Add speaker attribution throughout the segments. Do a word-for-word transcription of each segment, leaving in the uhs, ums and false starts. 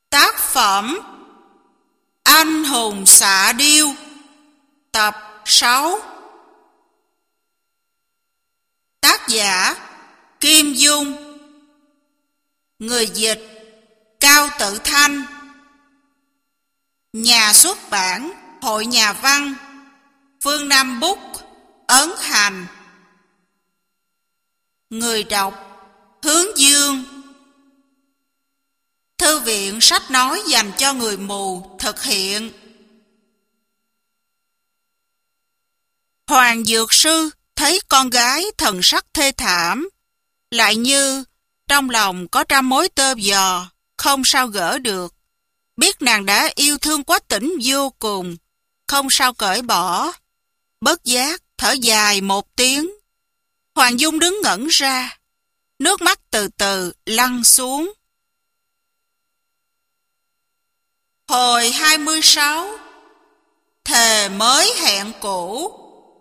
Speaker 1: Tác phẩm Anh hùng xạ điêu, tập sáu. Tác giả Kim Dung. Người dịch Cao Tự Thanh. Nhà xuất bản Hội Nhà văn Phương Nam Book, Ấn Hành. Người đọc Hướng Dương. Thư viện sách nói dành cho người mù thực hiện. Hoàng Dược Sư thấy con gái thần sắc thê thảm, lại như trong lòng có trăm mối tơ vò, không sao gỡ được. Biết nàng đã yêu thương Quách Tĩnh vô cùng, không sao cởi bỏ. Bất giác thở dài một tiếng. Hoàng Dung đứng ngẩn ra, nước mắt từ từ lăn xuống. Hồi hai mươi sáu. Thề mới hẹn cũ.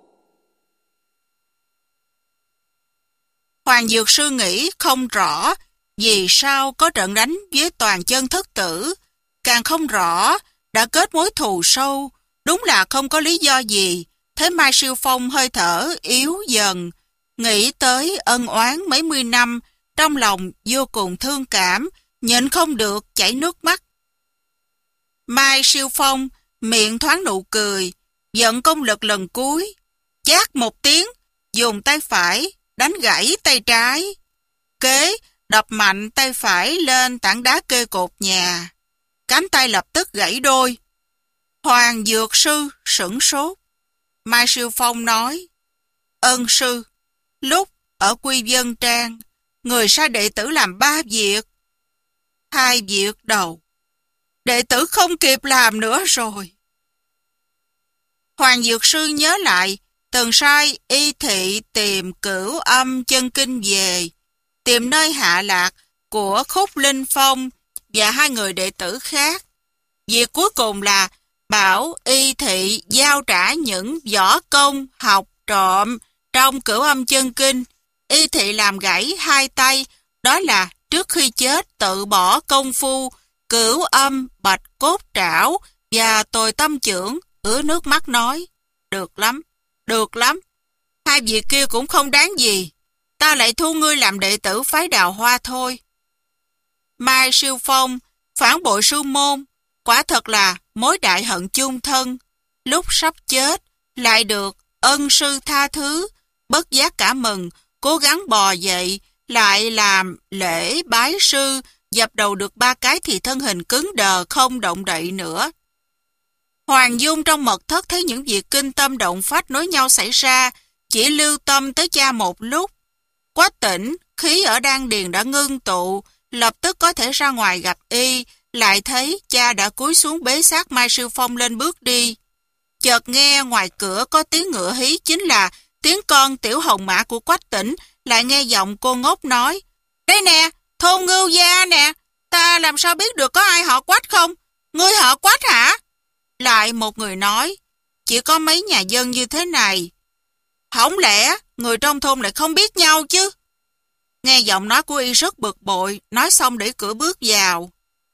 Speaker 1: Hoàng Dược Sư nghĩ không rõ vì sao có trận đánh với Toàn Chân thất tử, càng không rõ đã kết mối thù sâu, đúng là không có lý do gì. Thế Mai Siêu Phong hơi thở yếu dần, nghĩ tới ân oán mấy mươi năm, trong lòng vô cùng thương cảm, nhịn không được chảy nước mắt. Mai Siêu Phong miệng thoáng nụ cười, vận công lực lần cuối, chát một tiếng, dùng tay phải đánh gãy tay trái. Kế đập mạnh tay phải lên tảng đá kê cột nhà, cánh tay lập tức gãy đôi. Hoàng Dược Sư sửng sốt. Mai Siêu Phong nói: Ân sư, lúc ở Quy Vân Trang, người sai đệ tử làm ba việc. Hai việc đầu, đệ tử không kịp làm nữa rồi. Hoàng Dược Sư nhớ lại từng sai Y Thị tìm Cửu Âm Chân Kinh về, tìm nơi hạ lạc của Khúc Linh Phong và hai người đệ tử khác. Việc cuối cùng là bảo Y Thị giao trả những võ công học trộm trong Cửu Âm Chân Kinh. Y Thị làm gãy hai tay, đó là trước khi chết tự bỏ công phu Cửu Âm Bạch Cốt Trảo, và Tồi Tâm Chưởng ứa nước mắt nói: Được lắm, được lắm, hai việc kia cũng không đáng gì, ta lại thu ngươi làm đệ tử phái Đào Hoa thôi. Mai Siêu Phong phản bội sư môn, quả thật là mối đại hận chung thân. Lúc sắp chết lại được ân sư tha thứ, bất giác cả mừng, cố gắng bò dậy, lại làm lễ bái sư, dập đầu được ba cái thì thân hình cứng đờ không động đậy nữa. Hoàng Dung trong mật thất thấy những việc kinh tâm động phách nối nhau xảy ra, chỉ lưu tâm tới cha một lúc. Quách Tĩnh khí ở đan điền đã ngưng tụ, lập tức có thể ra ngoài gặp y, lại thấy cha đã cúi xuống bế xác Mai Siêu Phong lên bước đi. Chợt nghe ngoài cửa có tiếng ngựa hí, chính là tiếng con tiểu hồng mã của Quách Tĩnh. Lại nghe giọng cô ngốc nói: Đây nè, thôn Ngưu Gia nè, ta làm sao biết được có ai họ Quách không? Ngươi họ Quách hả? Lại một người nói: Chỉ có mấy nhà dân như thế này, không lẽ người trong thôn lại không biết nhau chứ? Nghe giọng nói của y rất bực bội, nói xong đẩy cửa bước vào.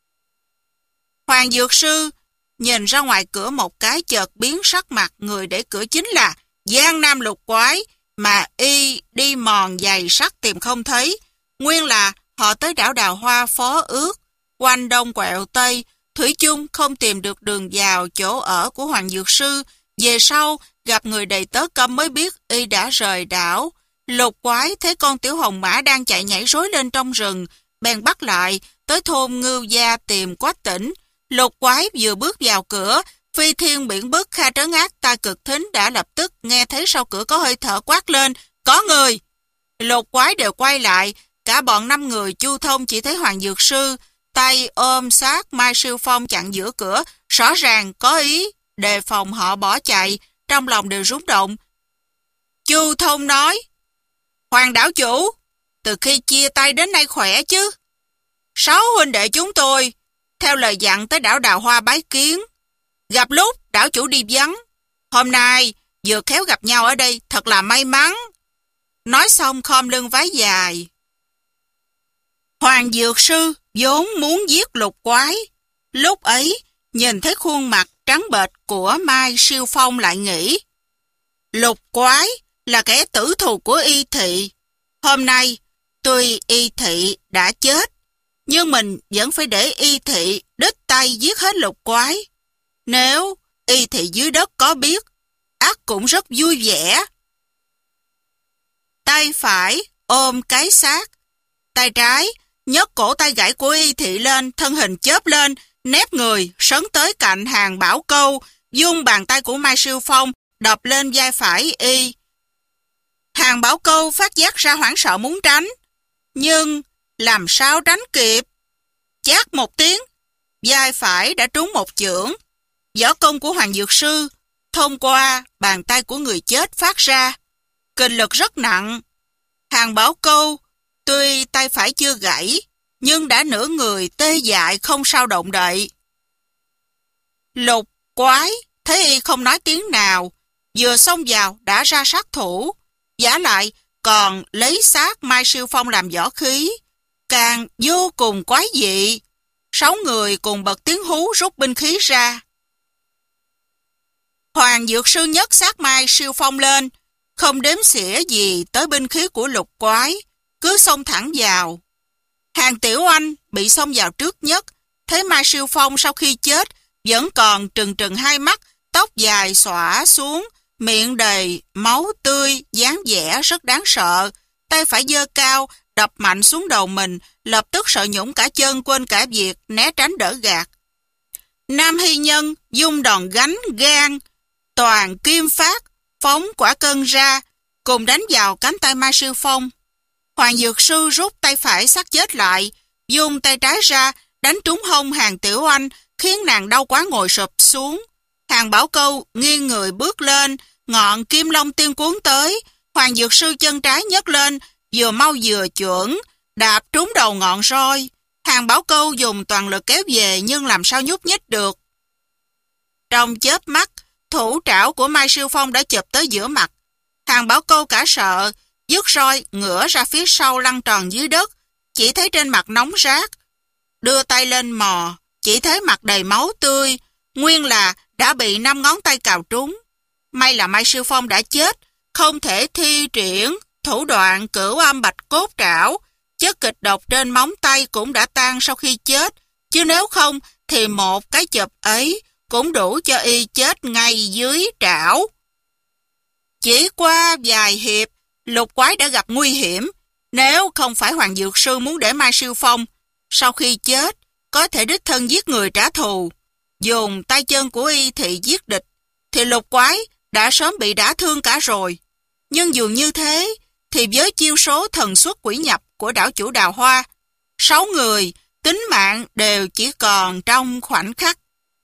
Speaker 1: Hoàng Dược Sư nhìn ra ngoài cửa một cái, chợt biến sắc mặt. Người để cửa chính là Giang Nam Lục Quái, mà y đi mòn giày sắt tìm không thấy. Nguyên là họ tới đảo Đào Hoa phó ước, quanh đông quẹo tây, thủy chung không tìm được đường vào chỗ ở của Hoàng Dược Sư. Về sau gặp người đầy tớ câm mới biết y đã rời đảo. Lục Quái thấy con tiểu hồng mã đang chạy nhảy rối lên trong rừng, bèn bắt lại tới thôn Ngưu Gia tìm Quách Tĩnh. Lục Quái vừa bước vào cửa, Phi Thiên Biển Bức Kha Trấn Ác Ta Cực Thính đã lập tức nghe thấy sau cửa có hơi thở quát lên: Có người! Lục Quái đều quay lại, cả bọn năm người chu thông chỉ thấy Hoàng Dược Sư tay ôm sát Mai Siêu Phong chặn giữa cửa, rõ ràng có ý đề phòng họ bỏ chạy, trong lòng đều rúng động. Chu thông nói: Hoàng đảo chủ, từ khi chia tay đến nay khỏe chứ? Sáu huynh đệ chúng tôi theo lời dặn tới đảo Đào Hoa bái kiến, gặp lúc đảo chủ đi vắng, hôm nay vừa khéo gặp nhau ở đây, thật là may mắn. Nói xong khom lưng vái dài. Hoàng Dược Sư vốn muốn giết Lục Quái, Lúc ấy, nhìn thấy khuôn mặt trắng bệch của Mai Siêu Phong lại nghĩ, Lục Quái là kẻ tử thù của Y Thị. Hôm nay, tuy Y Thị đã chết, nhưng mình vẫn phải để Y Thị đích tay giết hết Lục Quái. Nếu Y Thị dưới đất có biết, ắt cũng rất vui vẻ. Tay phải ôm cái xác, tay trái nhấc cổ tay gãy của Y Thị lên, thân hình chớp lên, nép người sấn tới cạnh Hàng Bảo Câu, dung bàn tay của Mai Siêu Phong đập lên vai phải Y. Hàng Bảo Câu phát giác ra hoảng sợ muốn tránh, nhưng làm sao tránh kịp? Chát một tiếng, vai phải đã trúng một chưởng. Võ công của Hoàng Dược Sư thông qua bàn tay của người chết phát ra, kình lực rất nặng. Hàng Bảo Câu tuy tay phải chưa gãy, nhưng đã nửa người tê dại không sao động đậy. Lục Quái thấy Y không nói tiếng nào, vừa xông vào đã ra sát thủ, giả lại còn lấy xác Mai Siêu Phong làm võ khí, càng vô cùng quái dị. Sáu người cùng bật tiếng hú rút binh khí ra. Hoàng Dược Sư nhấc xác Mai Siêu Phong lên, không đếm xỉa gì tới binh khí của Lục Quái, cứ xông thẳng vào. Hàng Tiểu Anh bị xông vào trước nhất, thấy Mai Siêu Phong sau khi chết vẫn còn trừng trừng hai mắt, tóc dài xõa xuống, miệng đầy máu tươi, dáng vẻ rất đáng sợ. Tay phải giơ cao, đập mạnh xuống đầu mình, lập tức sợ nhũng cả chân, quên cả việc né tránh đỡ gạt. Nam Hy Nhân dung đòn gánh gan, toàn kim phát, phóng quả cân ra, cùng đánh vào cánh tay Mai Siêu Phong. Hoàng Dược Sư rút tay phải xác chết lại, dùng tay trái ra, đánh trúng hông Hàng Tiểu Anh, khiến nàng đau quá ngồi sụp xuống. Hàng Bảo Câu nghiêng người bước lên, ngọn kim long tiên cuốn tới. Hoàng Dược Sư chân trái nhấc lên, vừa mau vừa chuẩn, đạp trúng đầu ngọn roi. Hàng Bảo Câu dùng toàn lực kéo về, nhưng làm sao nhúc nhích được. Trong chớp mắt, thủ trảo của Mai Siêu Phong đã chụp tới giữa mặt. Hàng Bảo Câu cả sợ, dứt roi ngửa ra phía sau lăn tròn dưới đất, chỉ thấy trên mặt nóng rát. Đưa tay lên mò, chỉ thấy mặt đầy máu tươi, nguyên là đã bị năm ngón tay cào trúng. May là Mai Siêu Phong đã chết, không thể thi triển thủ đoạn cửu âm bạch cốt trảo. Chất kịch độc trên móng tay cũng đã tan sau khi chết, chứ nếu không thì một cái chụp ấy cũng đủ cho Y chết ngay dưới trảo. Chỉ qua vài hiệp, Lục Quái đã gặp nguy hiểm. Nếu không phải Hoàng Dược Sư muốn để Mai Siêu Phong sau khi chết có thể đích thân giết người trả thù, dùng tay chân của Y Thị giết địch, thì Lục Quái đã sớm bị đả thương cả rồi. Nhưng dù như thế, thì với chiêu số thần xuất quỷ nhập của đảo chủ Đào Hoa, sáu người tính mạng đều chỉ còn trong khoảnh khắc.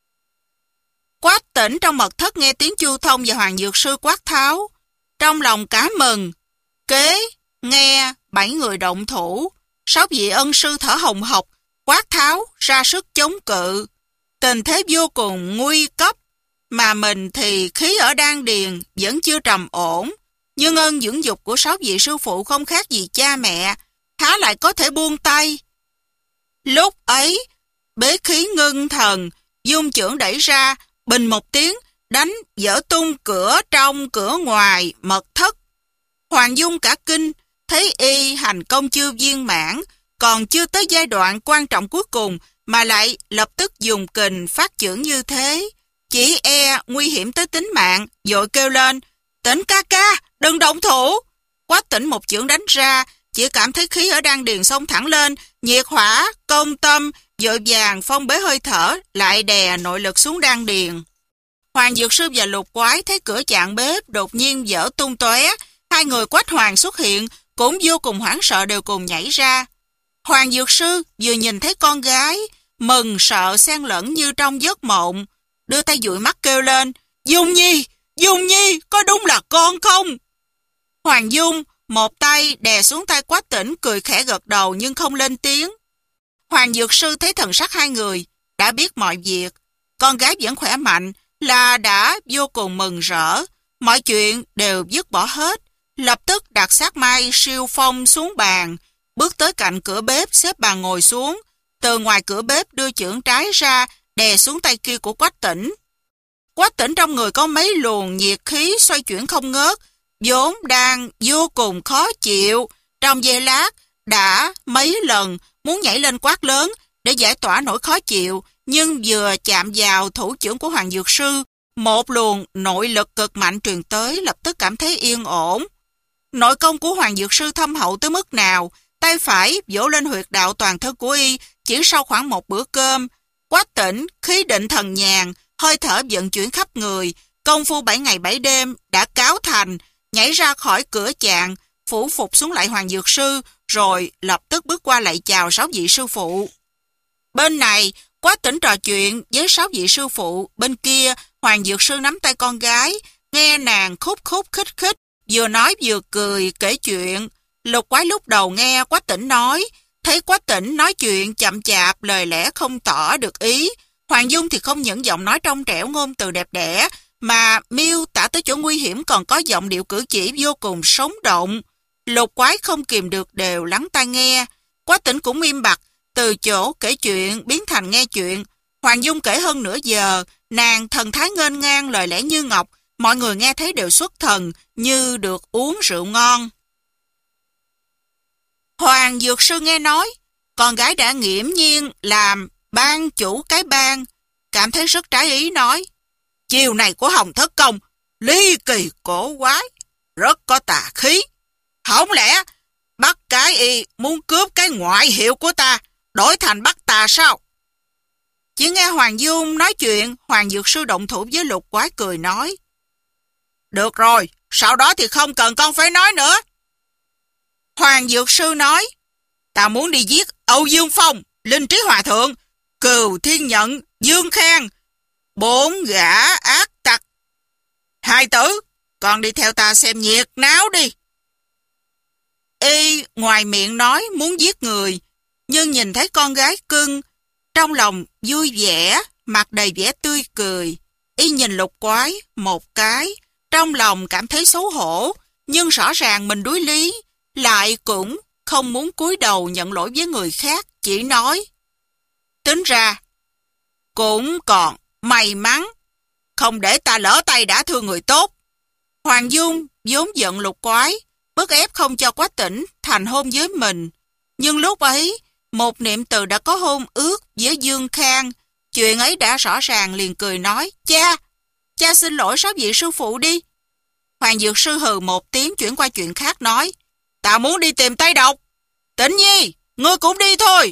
Speaker 1: Quách Tỉnh trong mật thất nghe tiếng Chu Thông và Hoàng Dược Sư quát tháo, trong lòng cá mừng. Kế nghe bảy người động thủ, sáu vị ân sư thở hồng hộc, quát tháo ra sức chống cự. Tình thế vô cùng nguy cấp, mà mình thì khí ở đan điền vẫn chưa trầm ổn, nhưng ơn dưỡng dục của sáu vị sư phụ không khác gì cha mẹ, há lại có thể buông tay. Lúc ấy, bế khí ngưng thần, dung chưởng đẩy ra, bình một tiếng, đánh vỡ tung cửa trong cửa ngoài mật thất. Hoàng Dung cả kinh, thấy Y hành công chưa viên mãn, còn chưa tới giai đoạn quan trọng cuối cùng, mà lại lập tức dùng kình phát chưởng như thế, chỉ e nguy hiểm tới tính mạng, vội kêu lên, Tỉnh ca ca, đừng động thủ. Quách Tỉnh một chưởng đánh ra, chỉ cảm thấy khí ở đan điền xông thẳng lên, nhiệt hỏa, công tâm, vội vàng phong bế hơi thở, lại đè nội lực xuống đan điền. Hoàng Dược Sư và Lục Quái thấy cửa chạn bếp đột nhiên vỡ tung tóe, hai người Quách Hoàng xuất hiện, cũng vô cùng hoảng sợ đều cùng nhảy ra. Hoàng Dược Sư vừa nhìn thấy con gái, mừng sợ xen lẫn như trong giấc mộng, đưa tay dụi mắt kêu lên, Dung Nhi, Dung Nhi, có đúng là con không? Hoàng Dung một tay đè xuống tay Quách Tỉnh, cười khẽ gật đầu nhưng không lên tiếng. Hoàng Dược Sư thấy thần sắc hai người, đã biết mọi việc, con gái vẫn khỏe mạnh, là đã vô cùng mừng rỡ, mọi chuyện đều dứt bỏ hết, lập tức đặt xác Mai Siêu Phong xuống bàn, bước tới cạnh cửa bếp xếp bàn ngồi xuống, từ ngoài cửa bếp đưa chưởng trái ra, đè xuống tay kia của Quách Tĩnh. Quách Tĩnh trong người có mấy luồng nhiệt khí xoay chuyển không ngớt, vốn đang vô cùng khó chịu. Trong giây lát, đã mấy lần muốn nhảy lên quát lớn để giải tỏa nỗi khó chịu, nhưng vừa chạm vào thủ trưởng của Hoàng Dược Sư, một luồng nội lực cực mạnh truyền tới, lập tức cảm thấy yên ổn. Nội công của Hoàng Dược Sư thâm hậu tới mức nào, tay phải vỗ lên huyệt đạo toàn thân của y chỉ sau khoảng một bữa cơm. Quách Tĩnh khí định thần nhàn, hơi thở vận chuyển khắp người, công phu bảy ngày bảy đêm đã cáo thành, nhảy ra khỏi cửa chạng, phủ phục xuống lại Hoàng Dược Sư, rồi lập tức bước qua lạy chào sáu vị sư phụ. Bên này, Quách Tĩnh trò chuyện với sáu vị sư phụ, bên kia Hoàng Dược Sư nắm tay con gái, nghe nàng khúc khúc khích khích, vừa nói vừa cười kể chuyện. Lục Quái lúc đầu nghe Quách Tĩnh nói, thấy Quách Tĩnh nói chuyện chậm chạp, lời lẽ không tỏ được ý. Hoàng Dung thì không những giọng nói trong trẻo, ngôn từ đẹp đẽ, mà miêu tả tới chỗ nguy hiểm còn có giọng điệu cử chỉ vô cùng sống động. Lục Quái không kìm được đều lắng tai nghe. Quách Tĩnh cũng im bặt, từ chỗ kể chuyện biến thành nghe chuyện. Hoàng Dung kể hơn nửa giờ, nàng thần thái nghênh ngang, lời lẽ như ngọc, mọi người nghe thấy đều xuất thần, như được uống rượu ngon. Hoàng Dược Sư nghe nói, con gái đã nghiễm nhiên làm ban chủ cái bang, cảm thấy rất trái ý, nói: chiều này của Hồng Thất Công ly kỳ cổ quái, rất có tà khí. Không lẽ bắt cái y muốn cướp cái ngoại hiệu của ta, đổi thành bắt tà sao? Chỉ nghe Hoàng Dung nói chuyện, Hoàng Dược Sư động thủ với Lục Quái, cười nói: được rồi, sau đó thì không cần con phải nói nữa. Hoàng Dược Sư nói: ta muốn đi giết Âu Dương Phong, Linh Trí Hòa Thượng, Cừu Thiên Nhận, Dương Khang, bốn gã ác tặc. Hai tử, con đi theo ta xem nhiệt náo đi. Y ngoài miệng nói muốn giết người, nhưng nhìn thấy con gái cưng, trong lòng vui vẻ, mặt đầy vẻ tươi cười. Y nhìn Lục Quái một cái, trong lòng cảm thấy xấu hổ, nhưng rõ ràng mình đuối lý, lại cũng không muốn cúi đầu nhận lỗi với người khác, chỉ nói: tính ra cũng còn may mắn, không để ta lỡ tay đã thương người tốt. Hoàng Dung vốn giận Lục Quái, bức ép không cho Quách Tĩnh thành hôn với mình, nhưng lúc ấy một niệm từ đã có hôn ước với Dương Khang, chuyện ấy đã rõ ràng, liền cười nói: cha, cha xin lỗi sáu vị sư phụ đi. Hoàng Dược Sư hừ một tiếng, chuyển qua chuyện khác, nói: ta muốn đi tìm Tây Độc. Tĩnh Nhi, ngươi cũng đi thôi.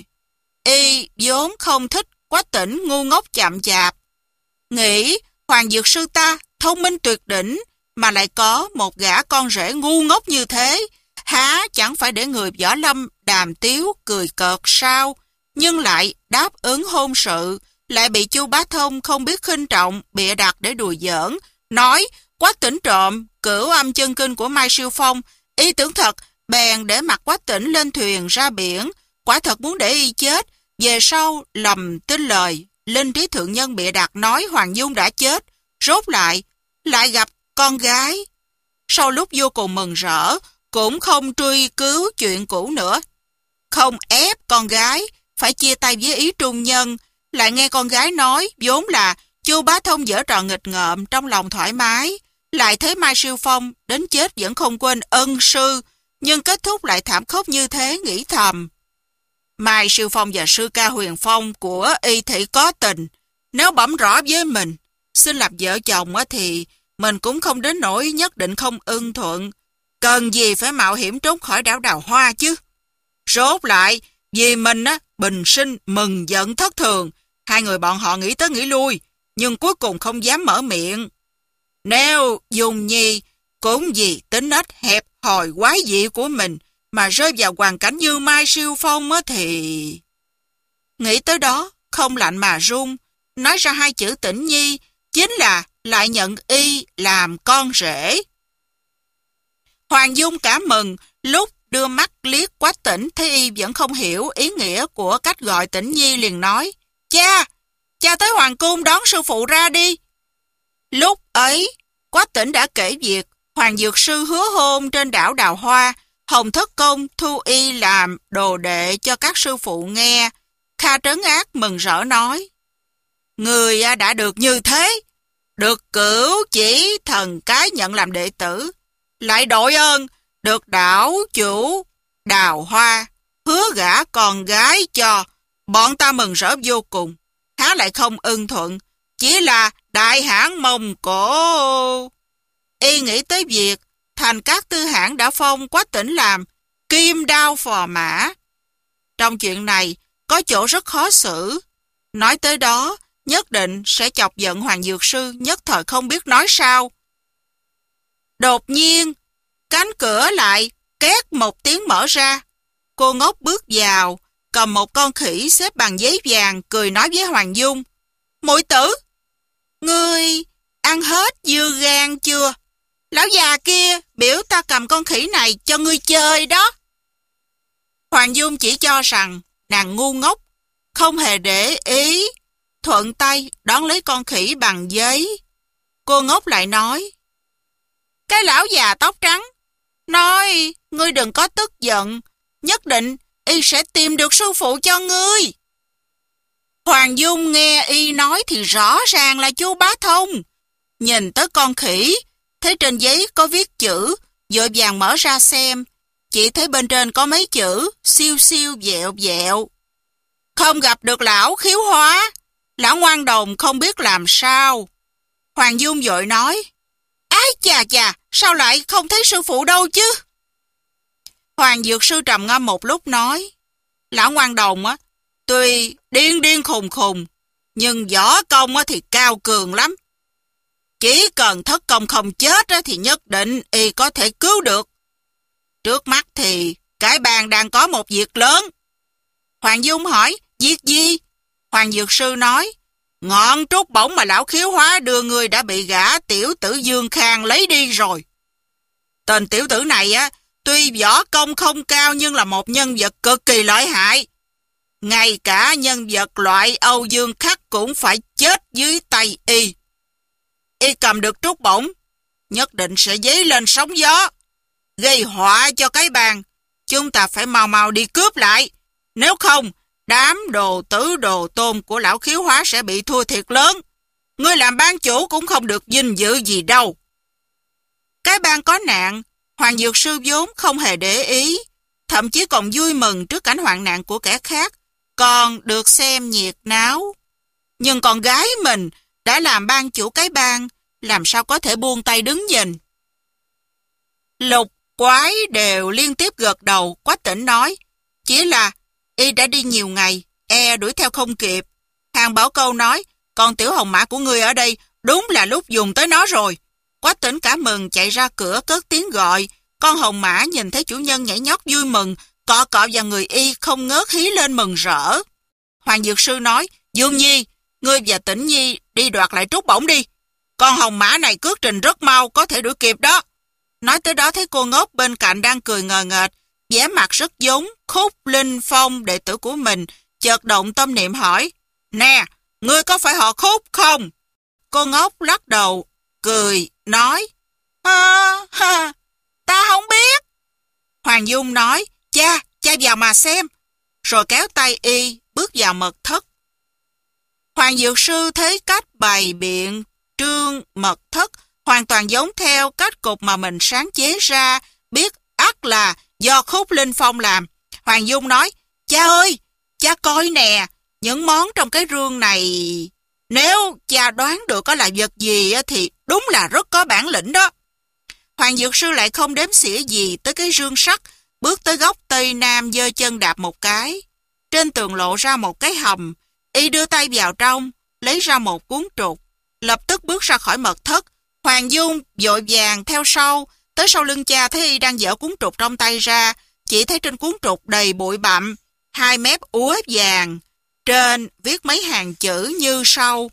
Speaker 1: Y vốn không thích Quách Tĩnh ngu ngốc chậm chạp, nghĩ Hoàng Dược Sư ta thông minh tuyệt đỉnh, mà lại có một gã con rể ngu ngốc như thế, há chẳng phải để người võ lâm đàm tiếu cười cợt sao? Nhưng lại đáp ứng hôn sự, lại bị Chu Bá Thông không biết khinh trọng bịa đặt để đùa giỡn, nói Quách Tĩnh trộm cửu âm chân kinh của Mai Siêu Phong. Y tưởng thật, bèn để mặc Quách Tĩnh lên thuyền ra biển, quả thật muốn để y chết. Về sau lầm tin lời Linh Trí Thượng Nhân bịa đặt nói Hoàng Dung đã chết, rốt lại lại gặp con gái. Sau lúc vô cùng mừng rỡ, cũng không truy cứu chuyện cũ nữa, không ép con gái phải chia tay với Ý Trung Nhân. Lại nghe con gái nói vốn là Chu Bá Thông giở trò nghịch ngợm, trong lòng thoải mái, lại thấy Mai Siêu Phong đến chết vẫn không quên ân sư, nhưng kết thúc lại thảm khốc như thế, nghĩ thầm: Mai Siêu Phong và sư ca Huyền Phong của y thị có tình, nếu bẩm rõ với mình xin làm vợ chồng thì mình cũng không đến nỗi nhất định không ưng thuận, cần gì phải mạo hiểm trốn khỏi đảo Đào Hoa chứ. Rốt lại vì mình á bình sinh mừng giận thất thường, hai người bọn họ nghĩ tới nghĩ lui, nhưng cuối cùng không dám mở miệng. Nếu Dung Nhi cũng vì tính nết hẹp hòi quái dị của mình mà rơi vào hoàn cảnh như Mai Siêu Phong á thì... Nghĩ tới đó, không lạnh mà run, nói ra hai chữ Tĩnh Nhi, chính là lại nhận y làm con rể. Hoàng Dung cảm mừng, lúc đưa mắt liếc Quách Tĩnh thấy y vẫn không hiểu ý nghĩa của cách gọi Tĩnh Nhi, liền nói: Cha, cha tới Hoàng Cung đón sư phụ ra đi. Lúc ấy, Quách Tĩnh đã kể việc Hoàng Dược Sư hứa hôn trên đảo Đào Hoa, Hồng Thất Công thu y làm đồ đệ cho các sư phụ nghe. Kha Trấn Ác mừng rỡ nói: Người đã được như thế, được cửu chỉ thần cái nhận làm đệ tử, lại đội ơn được đảo chủ Đào Hoa hứa gả con gái cho, bọn ta mừng rỡ vô cùng, há lại không ưng thuận, chỉ là đại hãn Mông Cổ. Y nghĩ tới việc Thành Các Tư Hãn đã phong Quách Tĩnh làm kim đao phò mã. Trong chuyện này có chỗ rất khó xử, nói tới đó nhất định sẽ chọc giận Hoàng Dược Sư, nhất thời không biết nói sao. Đột nhiên, cánh cửa lại két một tiếng mở ra. Cô Ngốc bước vào, cầm một con khỉ xếp bằng giấy vàng, cười nói với Hoàng Dung: Muội tử, ngươi ăn hết dưa gan chưa? Lão già kia biểu ta cầm con khỉ này cho ngươi chơi đó. Hoàng Dung chỉ cho rằng nàng ngu ngốc, không hề để ý, thuận tay đón lấy con khỉ bằng giấy. Cô Ngốc lại nói: Cái lão già tóc trắng nói ngươi đừng có tức giận, nhất định y sẽ tìm được sư phụ cho ngươi. Hoàng Dung nghe y nói thì rõ ràng là chu Bá Thông. Nhìn tới con khỉ, thấy trên giấy có viết chữ, vội vàng mở ra xem, chỉ thấy bên trên có mấy chữ siêu siêu vẹo vẹo. Không gặp được lão khiếu hóa, lão ngoan đồng không biết làm sao. Hoàng Dung vội nói: Ái chà chà, sao lại không thấy sư phụ đâu chứ? Hoàng Dược Sư trầm ngâm một lúc nói: Lão ngoan đồng á, tuy điên điên khùng khùng, nhưng võ công á thì cao cường lắm. Chỉ cần thất công không chết á thì nhất định y có thể cứu được. Trước mắt thì cái bang đang có một việc lớn. Hoàng Dung hỏi: Việc gì? Hoàng Dược Sư nói: Ngọn trúc bổng mà lão khiếu hóa đưa người đã bị gã tiểu tử Dương Khang lấy đi rồi. Tên tiểu tử này á, tuy võ công không cao nhưng là một nhân vật cực kỳ lợi hại. Ngay cả nhân vật loại Âu Dương Khắc cũng phải chết dưới tay y. Y cầm được trúc bổng, nhất định sẽ dấy lên sóng gió, gây họa cho cái bang. Chúng ta phải mau mau đi cướp lại, nếu không đám đồ tử đồ tôn của lão khiếu hóa sẽ bị thua thiệt lớn. Ngươi làm ban chủ cũng không được vinh dự gì đâu. Cái bang có nạn, Hoàng Dược Sư vốn không hề để ý, thậm chí còn vui mừng trước cảnh hoạn nạn của kẻ khác, còn được xem nhiệt náo. Nhưng con gái mình đã làm ban chủ cái bang, làm sao có thể buông tay đứng nhìn. Lục Quái đều liên tiếp gật đầu. Quách Tĩnh nói: Chỉ là y đã đi nhiều ngày, e đuổi theo không kịp. Hàng Bảo Câu nói: Con tiểu hồng mã của ngươi ở đây, đúng là lúc dùng tới nó rồi. Quách Tĩnh cả mừng chạy ra cửa cất tiếng gọi. Con hồng mã nhìn thấy chủ nhân nhảy nhót vui mừng, cọ cọ vào người y không ngớt hí lên mừng rỡ. Hoàng Dược Sư nói: Dương Nhi, ngươi và Tĩnh Nhi đi đoạt lại trúc bổng đi. Con hồng mã này cước trình rất mau, có thể đuổi kịp đó. Nói tới đó thấy cô Ngốc bên cạnh đang cười ngờ nghệch, vẻ mặt rất giống Khúc Linh Phong đệ tử của mình, chợt động tâm niệm hỏi: Nè, ngươi có phải họ Khúc không? Cô Ngốc lắc đầu, cười, nói: Ha, ha, ta không biết. Hoàng Dung nói: Cha, cha vào mà xem. Rồi kéo tay y, bước vào mật thất. Hoàng Dược Sư thấy cách bày biện trương mật thất hoàn toàn giống theo cách cục mà mình sáng chế ra, biết ắt là do Khúc Linh Phong làm. Hoàng Dung nói: Cha ơi, cha coi nè, những món trong cái rương này, nếu cha đoán được có là vật gì thì đúng là rất có bản lĩnh đó. Hoàng Dược Sư lại không đếm xỉa gì tới cái rương sắt, bước tới góc tây nam giơ chân đạp một cái. Trên tường lộ ra một cái hầm, y đưa tay vào trong, lấy ra một cuốn trục, lập tức bước ra khỏi mật thất. Hoàng Dung vội vàng theo sau, tới sau lưng cha thấy y đang dở cuốn trục trong tay ra, chỉ thấy trên cuốn trục đầy bụi bặm, hai mép úa vàng, trên viết mấy hàng chữ như sau: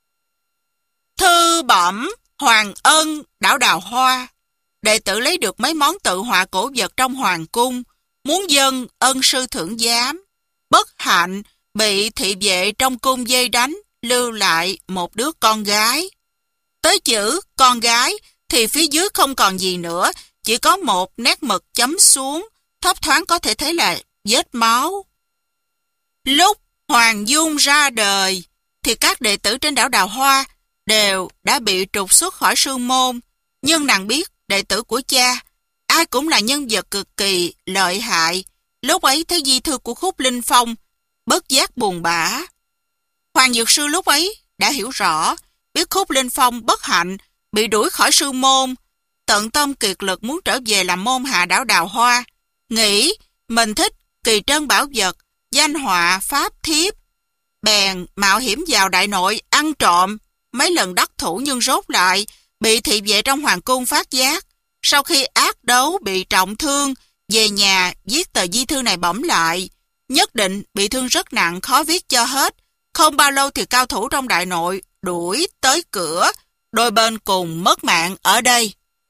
Speaker 1: Thư bẩm Hoàng Ân đảo Đào Hoa, đệ tử lấy được mấy món tự họa cổ vật trong hoàng cung, muốn dâng ân sư thưởng giám. Bất hạnh bị thị vệ trong cung vây đánh, lưu lại một đứa con gái. Tới chữ con gái thì phía dưới không còn gì nữa, chỉ có một nét mực chấm xuống, thấp thoáng có thể thấy là vết máu. Lúc Hoàng Dung ra đời, thì các đệ tử trên đảo Đào Hoa đều đã bị trục xuất khỏi sư môn. Nhưng nàng biết đệ tử của cha, ai cũng là nhân vật cực kỳ lợi hại. Lúc ấy thấy di thư của Khúc Linh Phong, bất giác buồn bã. Hoàng Dược Sư lúc ấy đã hiểu rõ, biết Khúc Linh Phong bất hạnh, bị đuổi khỏi sư môn, tận tâm kiệt lực muốn trở về làm môn hạ đảo Đào Hoa. Nghĩ mình thích kỳ trân bảo vật, danh họa, pháp thiếp. Bèn mạo hiểm vào đại nội ăn trộm, mấy lần đắc thủ nhưng rốt lại bị thị vệ trong hoàng cung phát giác. Sau khi ác đấu bị trọng thương, về nhà viết tờ di thư này bẩm lại. Nhất định bị thương rất nặng, khó viết cho hết. Không bao lâu thì cao thủ trong đại nội đuổi tới cửa, đôi bên cùng mất mạng ở đây.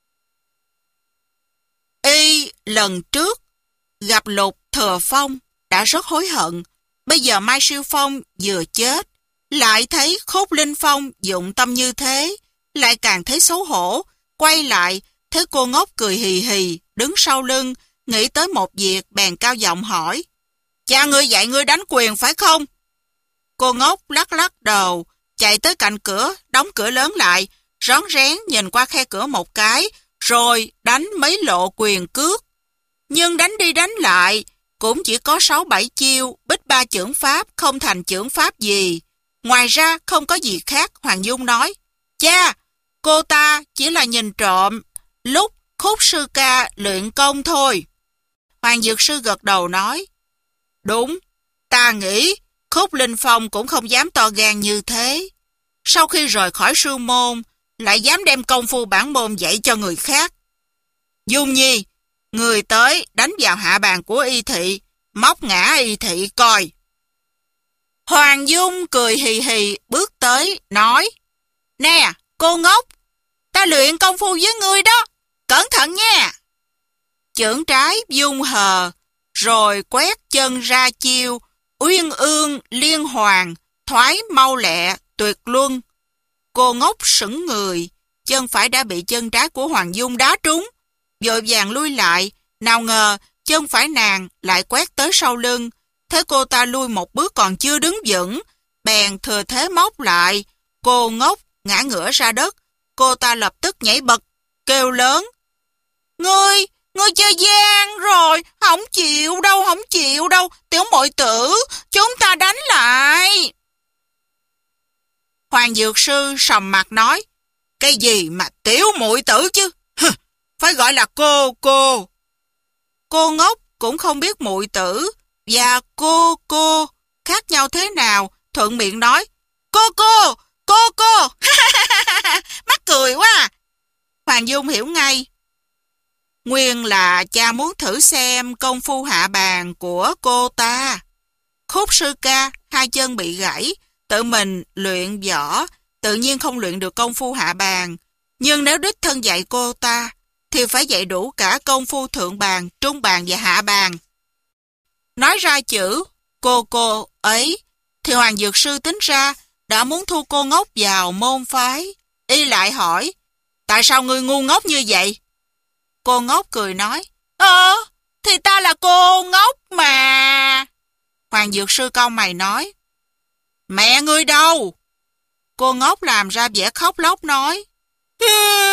Speaker 1: Y lần trước gặp Lục Thừa Phong đã rất hối hận. Bây giờ Mai Siêu Phong vừa chết, lại thấy Khúc Linh Phong dụng tâm như thế, lại càng thấy xấu hổ. Quay lại, thấy cô ngốc cười hì hì, đứng sau lưng, nghĩ tới một việc, bèn cao giọng hỏi: Cha ngươi dạy ngươi đánh quyền phải không? Cô ngốc lắc lắc đầu, chạy tới cạnh cửa, đóng cửa lớn lại, rón rén nhìn qua khe cửa một cái, rồi đánh mấy lộ quyền cước. Nhưng đánh đi đánh lại, cũng chỉ có sáu bảy chiêu, bích ba chưởng pháp, không thành chưởng pháp gì. Ngoài ra không có gì khác. Hoàng Dung nói: Cha, cô ta chỉ là nhìn trộm lúc Khúc sư ca luyện công thôi. Hoàng Dược Sư gật đầu nói: Đúng, ta nghĩ Khúc Linh Phong cũng không dám to gan như thế. Sau khi rời khỏi sư môn, lại dám đem công phu bản môn dạy cho người khác. Dung Nhi, người tới đánh vào hạ bàn của Y Thị, móc ngã Y Thị coi. Hoàng Dung cười hì hì bước tới, nói: Nè, cô ngốc, ta luyện công phu với ngươi đó, cẩn thận nha. Chưởng trái dung hờ, rồi quét chân ra chiêu, uyên ương liên hoàn, thoái mau lẹ, tuyệt luân. Cô ngốc sững người, chân phải đã bị chân trái của Hoàng Dung đá trúng, vội vàng lui lại. Nào ngờ chân phải nàng lại quét tới sau lưng. Thế cô ta lui một bước còn chưa đứng vững, bèn thừa thế móc lại. Cô ngốc ngã ngửa ra đất. Cô ta lập tức nhảy bật, kêu lớn: Ngươi, ngươi chơi gian rồi, không chịu đâu, không chịu đâu, tiểu muội tử, chúng ta đánh lại. Hoàng Dược Sư sầm mặt nói: Cái gì mà tiểu muội tử chứ, Hừ, phải gọi là cô cô. Cô ngốc cũng không biết muội tử và cô cô khác nhau thế nào, thuận miệng nói: Cô cô, cô cô, mắc cười quá à. Hoàng Dung hiểu ngay. Nguyên là cha muốn thử xem công phu hạ bàn của cô ta. Khúc sư ca hai chân bị gãy, tự mình luyện võ, tự nhiên không luyện được công phu hạ bàn. Nhưng nếu đích thân dạy cô ta, thì phải dạy đủ cả công phu thượng bàn, trung bàn và hạ bàn. Nói ra chữ cô cô ấy, thì Hoàng Dược Sư tính ra đã muốn thu cô ngốc vào môn phái. Y lại hỏi: Tại sao ngươi ngu ngốc như vậy? Cô ngốc cười nói: Ờ, thì ta là cô ngốc mà. Hoàng Dược Sư cau mày nói: Mẹ ngươi đâu? Cô ngốc làm ra vẻ khóc lóc nói: ừ,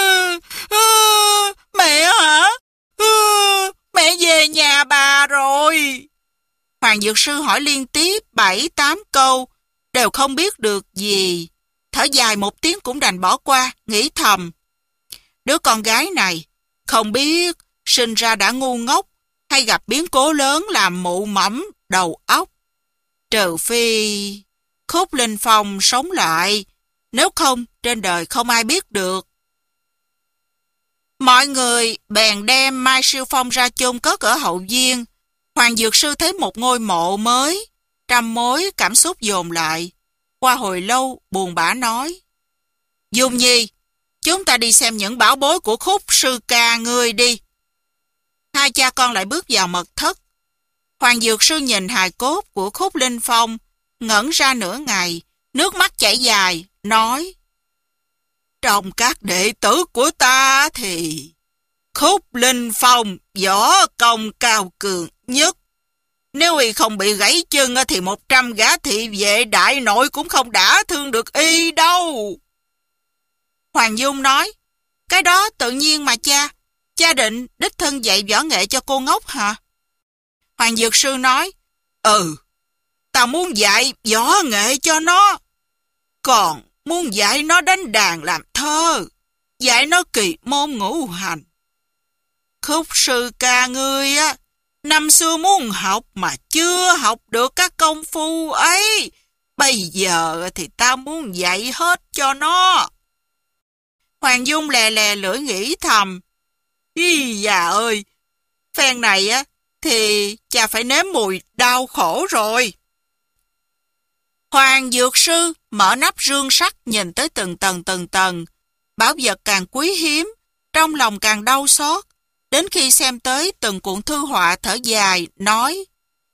Speaker 1: ừ, Mẹ hả? Ừ, mẹ về nhà bà rồi. Hoàng Dược Sư hỏi liên tiếp bảy tám câu, đều không biết được gì. Thở dài một tiếng cũng đành bỏ qua, nghĩ thầm: Đứa con gái này không biết sinh ra đã ngu ngốc hay gặp biến cố lớn làm mụ mẫm đầu óc. Trừ phi Khúc Linh Phong sống lại, nếu không trên đời không ai biết được. Mọi người bèn đem Mai Siêu Phong ra chôn cất ở hậu viên. Hoàng Dược Sư thấy một ngôi mộ mới, trăm mối cảm xúc dồn lại. Qua hồi lâu buồn bã nói: Dung Nhi, chúng ta đi xem những bảo bối của Khúc sư ca ngươi đi. Hai cha con lại bước vào mật thất. Hoàng Dược Sư nhìn hài cốt của Khúc Linh Phong, ngẩn ra nửa ngày, nước mắt chảy dài, nói: Trong các đệ tử của ta thì Khúc Linh Phong võ công cao cường nhất. Nếu y không bị gãy chân thì một trăm gã thị vệ đại nội cũng không đả thương được y đâu. Hoàng Dung nói, cái đó tự nhiên mà cha. Cha định đích thân dạy võ nghệ cho cô ngốc hả? Hoàng Dược Sư nói, ừ, tao muốn dạy võ nghệ cho nó. Còn muốn dạy nó đánh đàn làm thơ, dạy nó kỳ môn ngũ hành. Khúc sư ca ngươi á, năm xưa muốn học mà chưa học được các công phu ấy. Bây giờ thì tao muốn dạy hết cho nó. Hoàng Dung lè lè lưỡi nghĩ thầm, ý già ơi, phen này á, thì cha phải nếm mùi đau khổ rồi. Hoàng Dược Sư mở nắp rương sắt nhìn tới từng tầng từng tầng. Bảo vật càng quý hiếm, trong lòng càng đau xót. Đến khi xem tới từng cuộn thư họa thở dài, nói,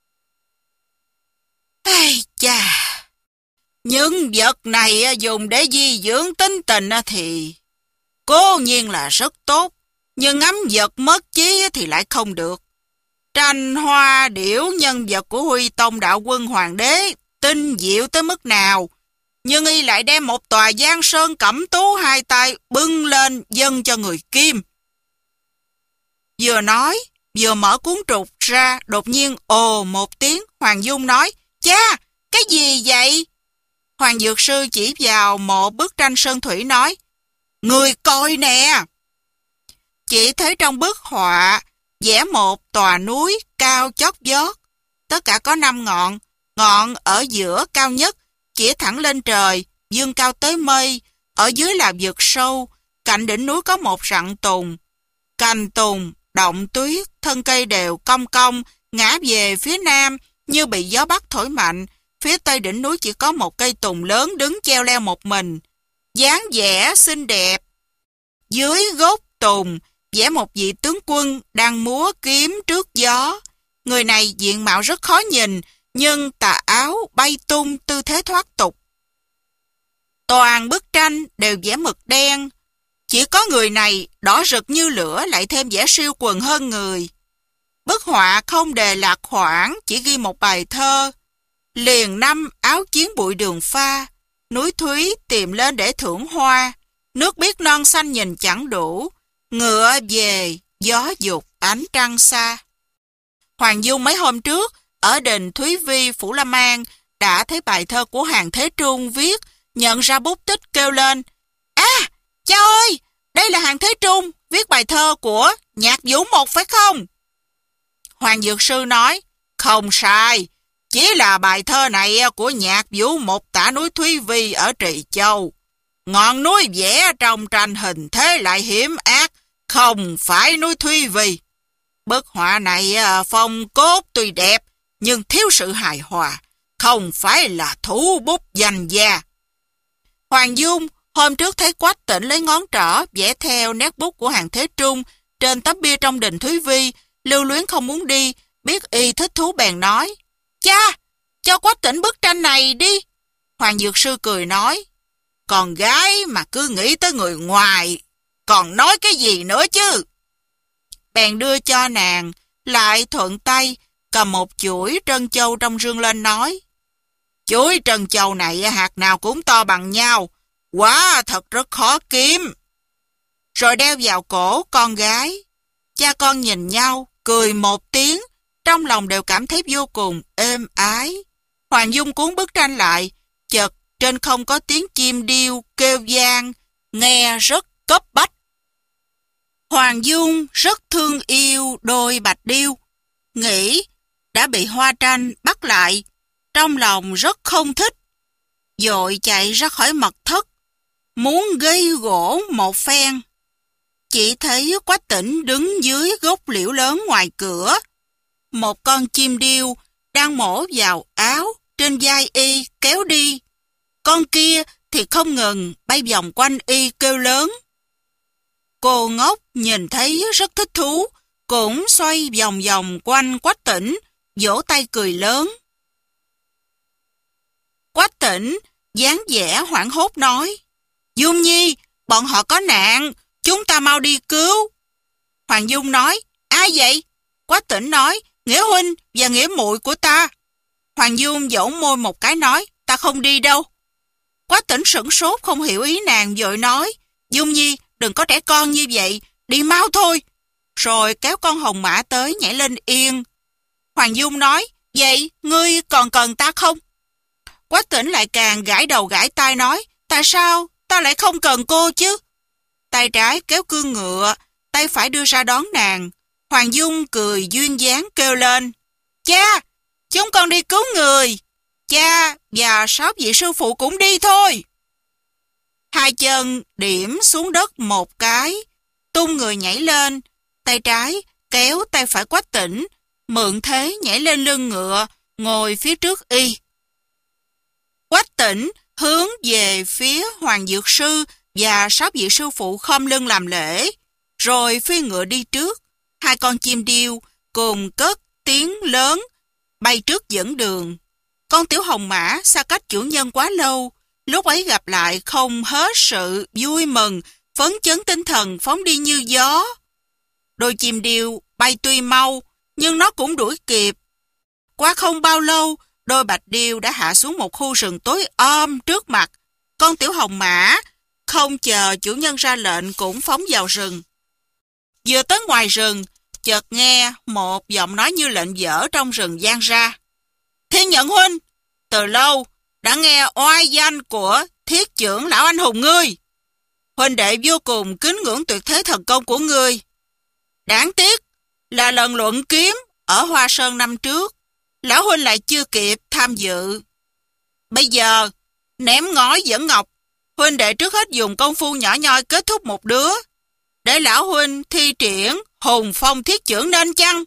Speaker 1: ây chà, những vật này dùng để di dưỡng tính tình thì cố nhiên là rất tốt, nhưng ngắm vật mất chí thì lại không được. Tranh hoa điểu nhân vật của Huy Tông Đạo Quân Hoàng đế tinh diệu tới mức nào, nhưng y lại đem một tòa giang sơn cẩm tú hai tay bưng lên dâng cho người Kim. Vừa nói, vừa mở cuốn trục ra, đột nhiên ồ một tiếng. Hoàng Dung nói, cha, cái gì vậy? Hoàng Dược Sư chỉ vào một bức tranh sơn thủy nói, người coi nè. Chỉ thấy trong bức họa vẽ một tòa núi cao chót vót, tất cả có năm ngọn, ngọn ở giữa cao nhất chỉ thẳng lên trời, dương cao tới mây, ở dưới là vực sâu, cạnh đỉnh núi có một rặng tùng, cành tùng động tuyết, thân cây đều cong cong ngã về phía nam như bị gió bắc thổi mạnh. Phía tây đỉnh núi chỉ có một cây tùng lớn đứng treo leo một mình, dáng vẻ xinh đẹp. Dưới gốc tùng vẽ một vị tướng quân đang múa kiếm trước gió. Người này diện mạo rất khó nhìn, nhưng tà áo bay tung tư thế thoát tục. Toàn bức tranh đều vẽ mực đen, chỉ có người này đỏ rực như lửa, lại thêm vẻ siêu quần hơn người. Bức họa không đề lạc khoảng, chỉ ghi một bài thơ. Liền năm áo chiến bụi đường pha, núi Thúy tìm lên để thưởng hoa. Nước biếc non xanh nhìn chẳng đủ, ngựa về gió dục ánh trăng xa. Hoàng Dung mấy hôm trước ở đền Thúy Vi Phủ La Mang đã thấy bài thơ của Hàn Thế Trung viết, nhận ra bút tích kêu lên, à, cha ơi, đây là Hàn Thế Trung viết bài thơ của Nhạc Vũ Một phải không? Hoàng Dược Sư nói, không sai, chỉ là bài thơ này của Nhạc Vũ Một tả núi Thúy Vi ở Trì Châu. Ngọn núi vẽ trong tranh hình thế lại hiểm ác, không phải núi Thúy Vi. Bức họa này phong cốt tuy đẹp, nhưng thiếu sự hài hòa, không phải là thủ bút danh gia. Hoàng Dung hôm trước thấy Quách Tĩnh lấy ngón trỏ vẽ theo nét bút của Hàn Thế Trung trên tấm bia trong đình Thúy Vi, lưu luyến không muốn đi, biết y thích thú bèn nói, cha, cho Quách Tĩnh bức tranh này đi. Hoàng Dược Sư cười nói, con gái mà cứ nghĩ tới người ngoài, còn nói cái gì nữa chứ? Bèn đưa cho nàng, lại thuận tay cầm một chuỗi trân châu trong rương lên nói, chuỗi trân châu này hạt nào cũng to bằng nhau, quá thật rất khó kiếm. Rồi đeo vào cổ con gái. Cha con nhìn nhau, cười một tiếng, trong lòng đều cảm thấy vô cùng êm ái. Hoàng Dung cuốn bức tranh lại, chợt trên không có tiếng chim điêu kêu vang, nghe rất cấp bách. Hoàng Dung rất thương yêu đôi bạch điêu, nghĩ đã bị hoa tranh bắt lại, trong lòng rất không thích, vội chạy ra khỏi mật thất, muốn gây gỗ một phen. Chỉ thấy Quách Tĩnh đứng dưới gốc liễu lớn ngoài cửa. Một con chim điêu đang mổ vào áo trên vai y kéo đi. Con kia thì không ngừng bay vòng quanh y kêu lớn. Cô ngốc nhìn thấy rất thích thú, cũng xoay vòng vòng quanh Quách Tĩnh, vỗ tay cười lớn. Quách Tĩnh dáng vẻ hoảng hốt nói, Dung Nhi, bọn họ có nạn, chúng ta mau đi cứu. Hoàng Dung nói, ai vậy? Quách Tĩnh nói, Nghĩa huynh và nghĩa muội của ta. Hoàng Dung dẫu môi một cái nói, ta không đi đâu. Quách Tĩnh sửng sốt không hiểu ý nàng, vội nói, Dung Nhi, đừng có trẻ con như vậy, đi mau thôi. Rồi kéo con hồng mã tới nhảy lên yên. Hoàng Dung nói, vậy ngươi còn cần ta không? Quách Tĩnh lại càng gãi đầu gãi tai nói, tại sao ta lại không cần cô chứ? Tay trái kéo cương ngựa, tay phải đưa ra đón nàng. Hoàng Dung cười duyên dáng kêu lên, cha, chúng con đi cứu người. Cha và sáu vị sư phụ cũng đi thôi. Hai chân điểm xuống đất một cái, tung người nhảy lên, tay trái kéo tay phải Quách Tĩnh, mượn thế nhảy lên lưng ngựa, ngồi phía trước y. Quách Tĩnh hướng về phía Hoàng Dược Sư và sáu vị sư phụ khom lưng làm lễ, rồi phi ngựa đi trước. Hai con chim điêu cùng cất tiếng lớn, bay trước dẫn đường. Con tiểu hồng mã xa cách chủ nhân quá lâu, lúc ấy gặp lại không hết sự vui mừng, phấn chấn tinh thần phóng đi như gió. Đôi chim điêu bay tuy mau, nhưng nó cũng đuổi kịp. Qua không bao lâu, đôi bạch điêu đã hạ xuống một khu rừng tối om trước mặt. Con tiểu hồng mã không chờ chủ nhân ra lệnh cũng phóng vào rừng. Vừa tới ngoài rừng, chợt nghe một giọng nói như lệnh dở trong rừng vang ra. Thiên Nhận huynh, từ lâu đã nghe oai danh của thiết trưởng lão anh hùng ngươi. Huynh đệ vô cùng kính ngưỡng tuyệt thế thần công của ngươi. Đáng tiếc là lần luận kiếm ở Hoa Sơn năm trước, lão huynh lại chưa kịp tham dự. Bây giờ, ném ngói dẫn ngọc, huynh đệ trước hết dùng công phu nhỏ nhoi kết thúc một đứa, để lão huynh thi triển hùng phong thiết trưởng nên chăng?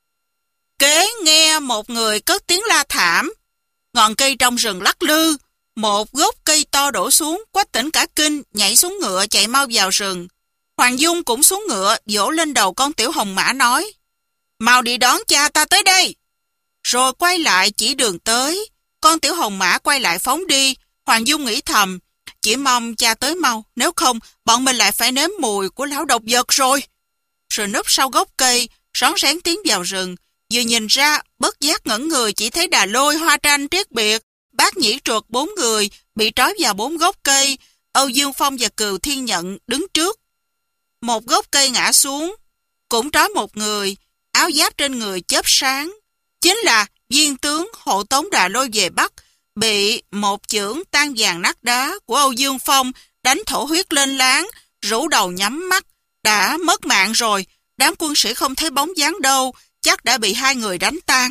Speaker 1: Kế nghe một người cất tiếng la thảm, ngọn cây trong rừng lắc lư, một gốc cây to đổ xuống. Quách Tĩnh cả kinh, nhảy xuống ngựa chạy mau vào rừng. Hoàng Dung cũng xuống ngựa, vỗ lên đầu con tiểu hồng mã nói, mau đi đón cha ta tới đây. Rồi quay lại chỉ đường tới. Con tiểu hồng mã quay lại phóng đi. Hoàng Dung nghĩ thầm, chỉ mong cha tới mau, nếu không bọn mình lại phải nếm mùi của lão độc vật rồi. Rồi núp sau gốc cây, rón rén tiến vào rừng. Vừa nhìn ra, bất giác ngẩn người, chỉ thấy Đà Lôi, Hoa Tranh, Triết Biệt, Bác Nhĩ Truật bốn người bị trói vào bốn gốc cây. Âu Dương Phong và Cừu Thiên Nhận đứng trước. Một gốc cây ngã xuống, cũng trói một người, áo giáp trên người chớp sáng. Chính là viên tướng hộ tống Đà Lôi về Bắc, bị một chưởng tan vàng nát đá của Âu Dương Phong đánh thổ huyết lên láng, rũ đầu nhắm mắt, đã mất mạng rồi. Đám quân sĩ không thấy bóng dáng đâu, chắc đã bị hai người đánh tan.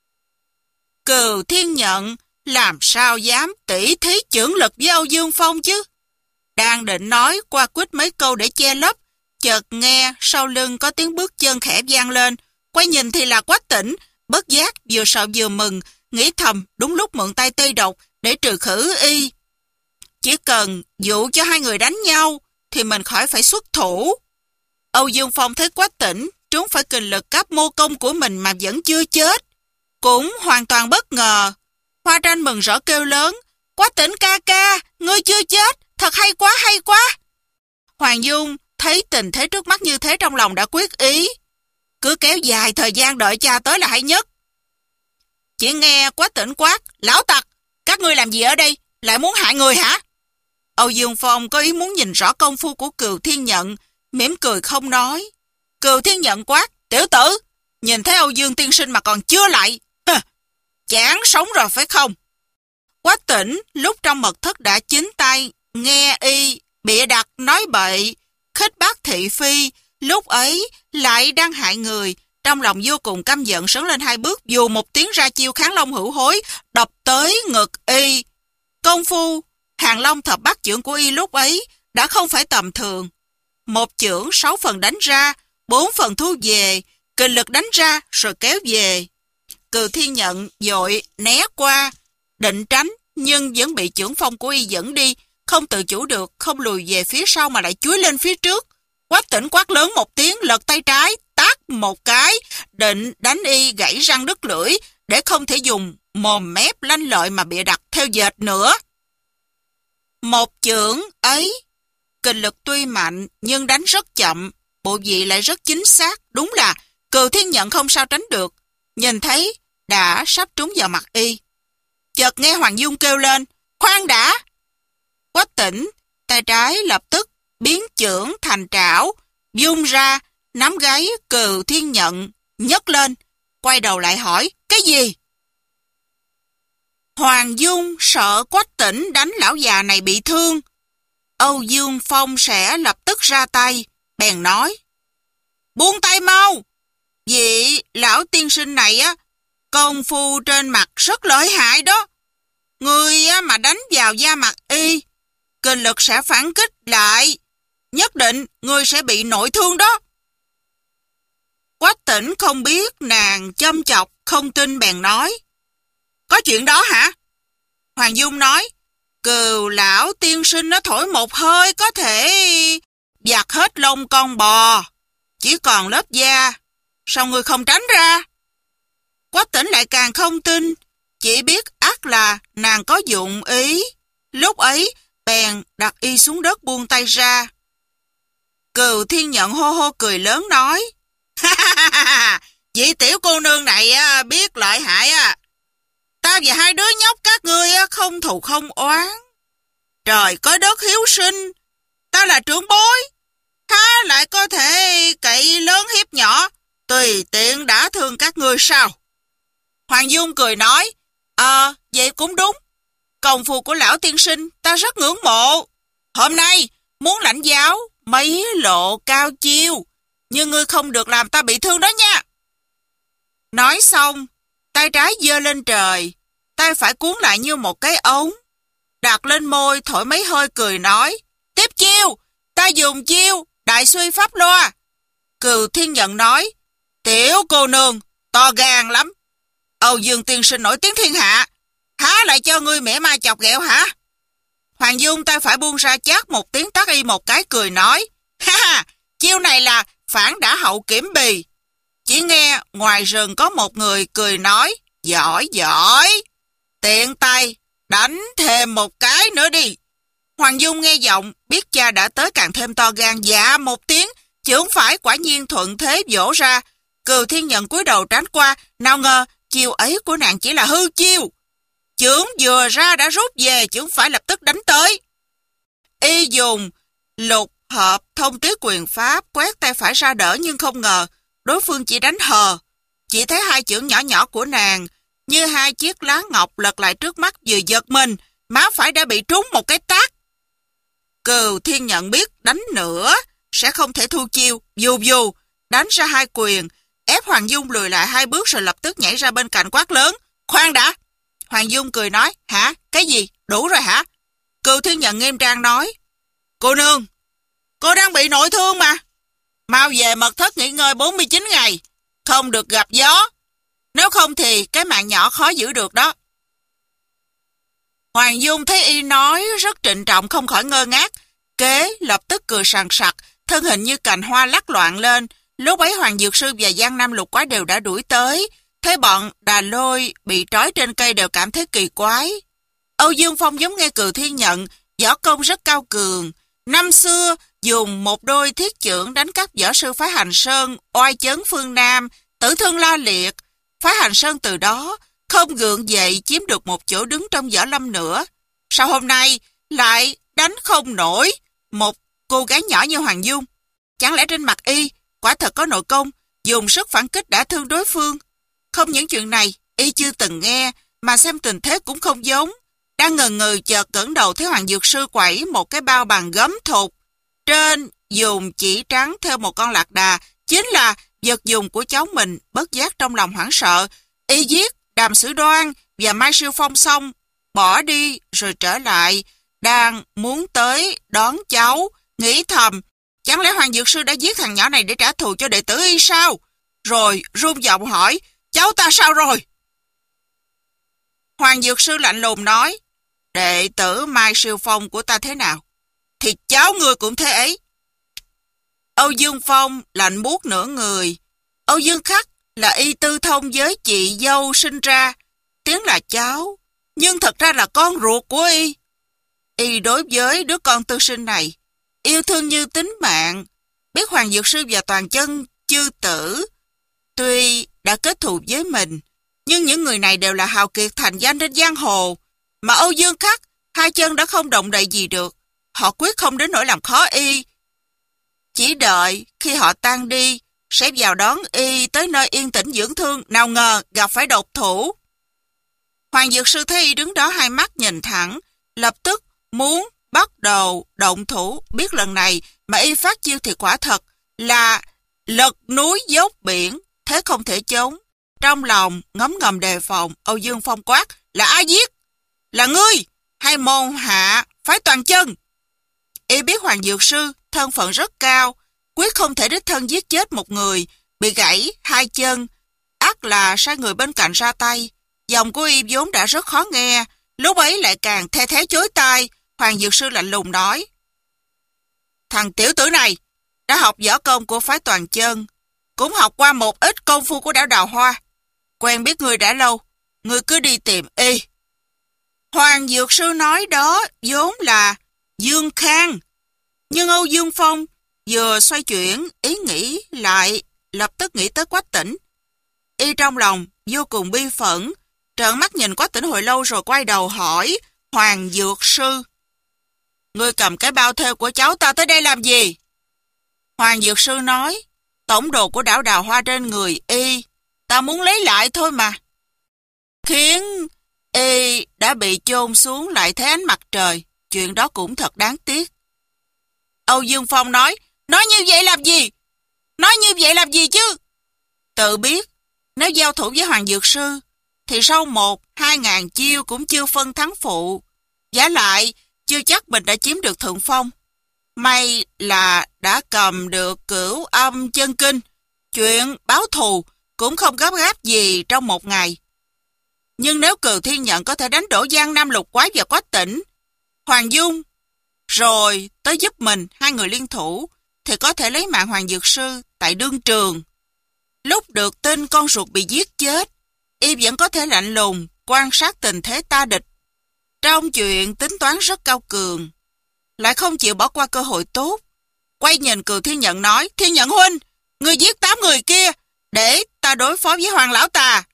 Speaker 1: Cừu Thiên Nhận làm sao dám tỉ thí chưởng lực với Âu Dương Phong chứ? Đang định nói qua quýt mấy câu để che lấp, chợt nghe sau lưng có tiếng bước chân khẽ vang lên. Quay nhìn thì là Quách Tĩnh, bất giác vừa sợ vừa mừng, nghĩ thầm đúng lúc mượn tay Tây Độc để trừ khử y. Chỉ cần dụ cho hai người đánh nhau thì mình khỏi phải xuất thủ. Âu Dương Phong thấy Quách Tĩnh trúng phải kình lực cáp mô công của mình mà vẫn chưa chết, cũng hoàn toàn bất ngờ. Hoa Tranh mừng rỡ kêu lớn, Quách Tĩnh ca ca, ngươi chưa chết, thật hay quá hay quá. Hoàng Dung thấy tình thế trước mắt như thế, trong lòng đã quyết ý, cứ kéo dài thời gian đợi cha tới là hay nhất. Chỉ nghe Quách Tĩnh quát, lão tặc, các ngươi làm gì ở đây, lại muốn hại người hả? Âu Dương Phong có ý muốn nhìn rõ công phu của Cừu Thiên Nhận, mỉm cười không nói. Cừu Thiên Nhận quát, tiểu tử, nhìn thấy Âu Dương tiên sinh mà còn chưa lại, hừ, chán sống rồi phải không? Quách Tĩnh lúc trong mật thất đã chín tay, nghe y bịa đặt nói bậy, khích bác thị phi, lúc ấy lại đang hại người, trong lòng vô cùng căm giận, sấn lên hai bước, dù một tiếng ra chiêu Kháng Long Hữu Hối, đập tới ngực y. Công phu Hàng Long thập bát chưởng của y lúc ấy đã không phải tầm thường. Một chưởng sáu phần đánh ra, bốn phần thu về, kình lực đánh ra rồi kéo về. Cừu Thiên Nhận vội né qua, định tránh, nhưng vẫn bị chưởng phong của y dẫn đi, không tự chủ được, không lùi về phía sau mà lại chúi lên phía trước. Quách Tĩnh quát lớn một tiếng, lật tay trái, tát một cái, định đánh y gãy răng đứt lưỡi, để không thể dùng mồm mép lanh lợi mà bịa đặt theo dệt nữa. Một chưởng ấy, kình lực tuy mạnh nhưng đánh rất chậm, bộ vị lại rất chính xác, đúng là Cừu Thiên Nhận không sao tránh được. nhìn thấy đã sắp trúng vào mặt y. Chợt nghe Hoàng Dung kêu lên, khoan đã! Quách Tĩnh, tay trái lập tức biến chưởng thành trảo, vung ra, nắm gáy Cừu Thiên Nhận, nhấc lên, quay đầu lại hỏi, cái gì? Hoàng Dung sợ Quách Tĩnh đánh lão già này bị thương. Âu Dương Phong sẽ lập tức ra tay, bèn nói, buông tay mau! Vị lão tiên sinh này á, công phu trên mặt rất lợi hại đó. Người á, mà đánh vào da mặt y, kinh lực sẽ phản kích lại. Nhất định người sẽ bị nội thương đó. Quách Tĩnh không biết nàng châm chọc, không tin bèn nói, có chuyện đó hả? Hoàng Dung nói, Cừu lão tiên sinh nó thổi một hơi có thể giặt hết lông con bò, chỉ còn lớp da, sao ngươi không tránh ra? Quách Tĩnh lại càng không tin, chỉ biết ắt là nàng có dụng ý. Lúc ấy bèn đặt y xuống đất buông tay ra. Cừu Thiên Nhận hô hô cười lớn nói, ha ha ha ha, vị tiểu cô nương này á, biết lợi hại á. Ta và hai đứa nhóc các ngươi á, không thù không oán. Trời có đất hiếu sinh, ta là trưởng bối, há lại có thể cậy lớn hiếp nhỏ, tùy tiện đã thương các ngươi sao? Hoàng Dung cười nói, ờ, vậy cũng đúng. Công phu của lão tiên sinh ta rất ngưỡng mộ. Hôm nay muốn lãnh giáo mấy lộ cao chiêu, nhưng ngươi không được làm ta bị thương đó nha. Nói xong, tay trái giơ lên trời, tay phải cuốn lại như một cái ống, đặt lên môi thổi mấy hơi cười nói, tiếp chiêu, ta dùng chiêu đại suy pháp loa. Cừu Thiên Nhận nói, tiểu cô nương to gan lắm. Âu Dương tiên sinh nổi tiếng thiên hạ, há lại cho ngươi mẻ mai chọc ghẹo hả? Hoàng Dung tay phải buông ra chát một tiếng tát y một cái cười nói, ha ha, chiêu này là phản đả hậu kiểm bì. Chỉ nghe ngoài rừng có một người cười nói, giỏi giỏi, tiện tay đánh thêm một cái nữa đi. Hoàng Dung nghe giọng biết cha đã tới càng thêm to gan, dạ một tiếng, chưởng phải quả nhiên thuận thế vỗ ra. Cừu Thiên Nhận cúi đầu tránh qua, nào ngờ chiêu ấy của nàng chỉ là hư chiêu. Chưởng vừa ra đã rút về, chưởng phải lập tức đánh tới. Y dùng lục hợp thông tứ quyền pháp quét tay phải ra đỡ, nhưng không ngờ đối phương chỉ đánh hờ. Chỉ thấy hai chưởng nhỏ nhỏ của nàng như hai chiếc lá ngọc lật lại trước mắt, vừa giật mình, má phải đã bị trúng một cái tát. Cừu Thiên Nhận biết đánh nữa sẽ không thể thu chiêu, dù dù đánh ra hai quyền, ép Hoàng Dung lùi lại hai bước rồi lập tức nhảy ra bên cạnh quát lớn, khoan đã! Hoàng Dung cười nói, hả? Cái gì? Đủ rồi hả? Cừu Thiên Nhận nghiêm trang nói, cô nương, cô đang bị nội thương mà. Mau về mật thất nghỉ ngơi bốn mươi chín ngày, không được gặp gió. Nếu không thì cái mạng nhỏ khó giữ được đó. Hoàng Dung thấy y nói rất trịnh trọng, không khỏi ngơ ngác. Kế lập tức cười sằng sặc, thân hình như cành hoa lắc loạn lên. Lúc ấy Hoàng Dược Sư và Giang Nam Lục Quái đều đã đuổi tới. Thấy bọn Đà Lôi bị trói trên cây đều cảm thấy kỳ quái. Âu Dương Phong giống nghe Cừu Thiên Nhận, võ công rất cao cường. Năm xưa dùng một đôi thiết chưởng đánh các võ sư phái Hành Sơn oai chấn phương Nam, tử thương la liệt. Phái Hành Sơn từ đó không gượng dậy chiếm được một chỗ đứng trong võ lâm nữa. Sao hôm nay lại đánh không nổi một cô gái nhỏ như Hoàng Dung? Chẳng lẽ trên mặt y quả thật có nội công, dùng sức phản kích đã thương đối phương? Không những chuyện này y chưa từng nghe, mà xem tình thế cũng không giống. Đang ngần ngừ chợt ngẩng đầu thấy Hoàng Dược Sư quẩy một cái bao bằng gấm thục, trên dùng chỉ trắng theo một con lạc đà, chính là vật dùng của cháu mình. Bất giác trong lòng hoảng sợ, y giết Đàm Sử Đoan và Mai Siêu Phong xong bỏ đi rồi trở lại, đang muốn tới đón cháu, nghĩ thầm, chẳng lẽ Hoàng Dược Sư đã giết thằng nhỏ này để trả thù cho đệ tử y sao? Rồi run giọng hỏi, cháu ta sao rồi? Hoàng Dược Sư lạnh lùng nói, đệ tử Mai Siêu Phong của ta thế nào, thì cháu ngươi cũng thế ấy. Âu Dương Phong lạnh buốt nửa người. Âu Dương Khắc là y tư thông với chị dâu sinh ra, tiếng là cháu, nhưng thật ra là con ruột của y. Y đối với đứa con tư sinh này yêu thương như tính mạng. Biết Hoàng Dược Sư và toàn chân chư tử tuy đã kết thù với mình, nhưng những người này đều là hào kiệt thành danh trên giang hồ, mà Âu Dương Khắc hai chân đã không động đậy gì được. Họ quyết không đến nỗi làm khó y. Chỉ đợi khi họ tan đi, sẽ vào đón y tới nơi yên tĩnh dưỡng thương, nào ngờ gặp phải độc thủ. Hoàng Dược Sư thấy y đứng đó hai mắt nhìn thẳng, lập tức muốn bắt đầu động thủ, biết lần này mà y phát chiêu thì quả thật là lật núi dốc biển, thế không thể chống. Trong lòng ngấm ngầm đề phòng, Âu Dương Phong quát: là ai giết? Là ngươi hay môn hạ phái Toàn Chân? Y biết Hoàng Dược Sư thân phận rất cao, quyết không thể đích thân giết chết một người bị gãy hai chân, ắt là sai người bên cạnh ra tay. Giọng của y vốn đã rất khó nghe, lúc ấy lại càng the thé chối tai. Hoàng Dược Sư lạnh lùng nói: thằng tiểu tử này đã học võ công của phái Toàn Chân, cũng học qua một ít công phu của đảo Đào Hoa, quen biết người đã lâu, người cứ đi tìm y. Hoàng Dược Sư nói đó vốn là Dương Khang, nhưng Âu Dương Phong vừa xoay chuyển ý nghĩ lại lập tức nghĩ tới Quách Tĩnh. Y trong lòng vô cùng bi phẫn, trợn mắt nhìn Quách Tĩnh hồi lâu rồi quay đầu hỏi Hoàng Dược Sư: ngươi cầm cái bao thêu của cháu ta tới đây làm gì? Hoàng Dược Sư nói: tổng đồ của đảo Đào Hoa trên người y, ta muốn lấy lại thôi mà. Khiến y đã bị chôn xuống lại thấy ánh mặt trời, chuyện đó cũng thật đáng tiếc. Âu Dương Phong nói: nói như vậy làm gì? Nói như vậy làm gì chứ? Tự biết nếu giao thủ với Hoàng Dược Sư thì sau một, hai ngàn chiêu cũng chưa phân thắng phụ. Giả lại chưa chắc mình đã chiếm được thượng phong. May là đã cầm được Cửu Âm Chân Kinh, chuyện báo thù cũng không gấp gáp gì trong một ngày. Nhưng nếu Cừu Thiên Nhận có thể đánh đổ Giang Nam Lục Quái và Quách Tĩnh, Hoàng Dung rồi tới giúp mình, hai người liên thủ thì có thể lấy mạng Hoàng Dược Sư tại đương trường. Lúc được tin con ruột bị giết chết, y vẫn có thể lạnh lùng quan sát tình thế ta địch. Trong chuyện tính toán rất cao cường, lại không chịu bỏ qua cơ hội tốt. Quay nhìn Cừu Thiên Nhận nói: Thiên Nhận huynh, ngươi giết tám người kia để ta đối phó với Hoàng lão tà.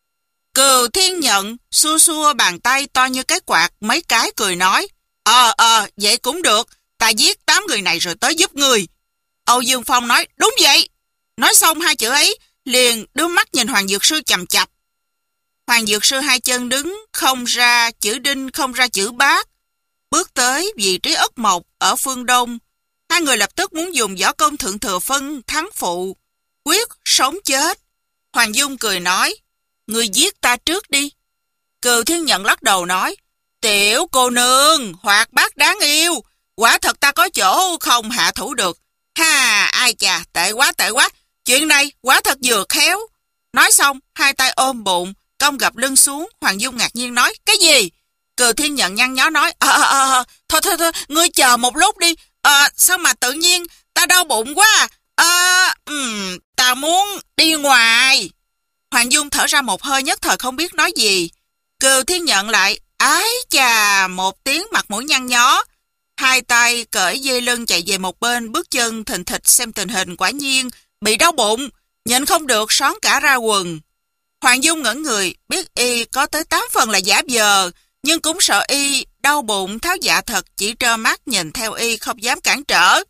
Speaker 1: Cừu Thiên Nhận xua xua bàn tay to như cái quạt mấy cái, cười nói: Ờ ờ vậy cũng được, ta giết tám người này rồi tới giúp người. Âu Dương Phong nói: đúng vậy. Nói xong hai chữ ấy liền đưa mắt nhìn Hoàng Dược Sư chằm chặp. Hoàng Dược Sư hai chân đứng không ra chữ đinh không ra chữ bát, bước tới vị trí ất mộc ở phương đông. Hai người lập tức muốn dùng võ công thượng thừa phân thắng phụ, quyết sống chết. Hoàng Dung cười nói: người giết ta trước đi. Cừu Thiên Nhận lắc đầu nói: tiểu cô nương hoạt bát đáng yêu, quả thật ta có chỗ không hạ thủ được. Ha, ai chà, tệ quá tệ quá, chuyện này quả thật vừa khéo. Nói xong hai tay ôm bụng, cong gập lưng xuống. Hoàng Dung ngạc nhiên nói: cái gì? Cừu Thiên Nhận nhăn nhó nói: ờ ờ ờ thôi thôi thôi, ngươi chờ một lúc đi. Ờ sao mà tự nhiên ta đau bụng quá. Ờ um, ta muốn đi ngoài. Hoàng Dung thở ra một hơi, nhất thời không biết nói gì. Cừu Thiên Nhận lại ái chà một tiếng, mặt mũi nhăn nhó, hai tay cởi dây lưng chạy về một bên, bước chân thình thịch xem tình hình. Quả nhiên bị đau bụng, nhịn không được xón cả ra quần. Hoàng Dung ngẩn người, biết y có tới tám phần là giả vờ, nhưng cũng sợ y đau bụng tháo dạ thật, chỉ trơ mắt nhìn theo y, không dám cản trở.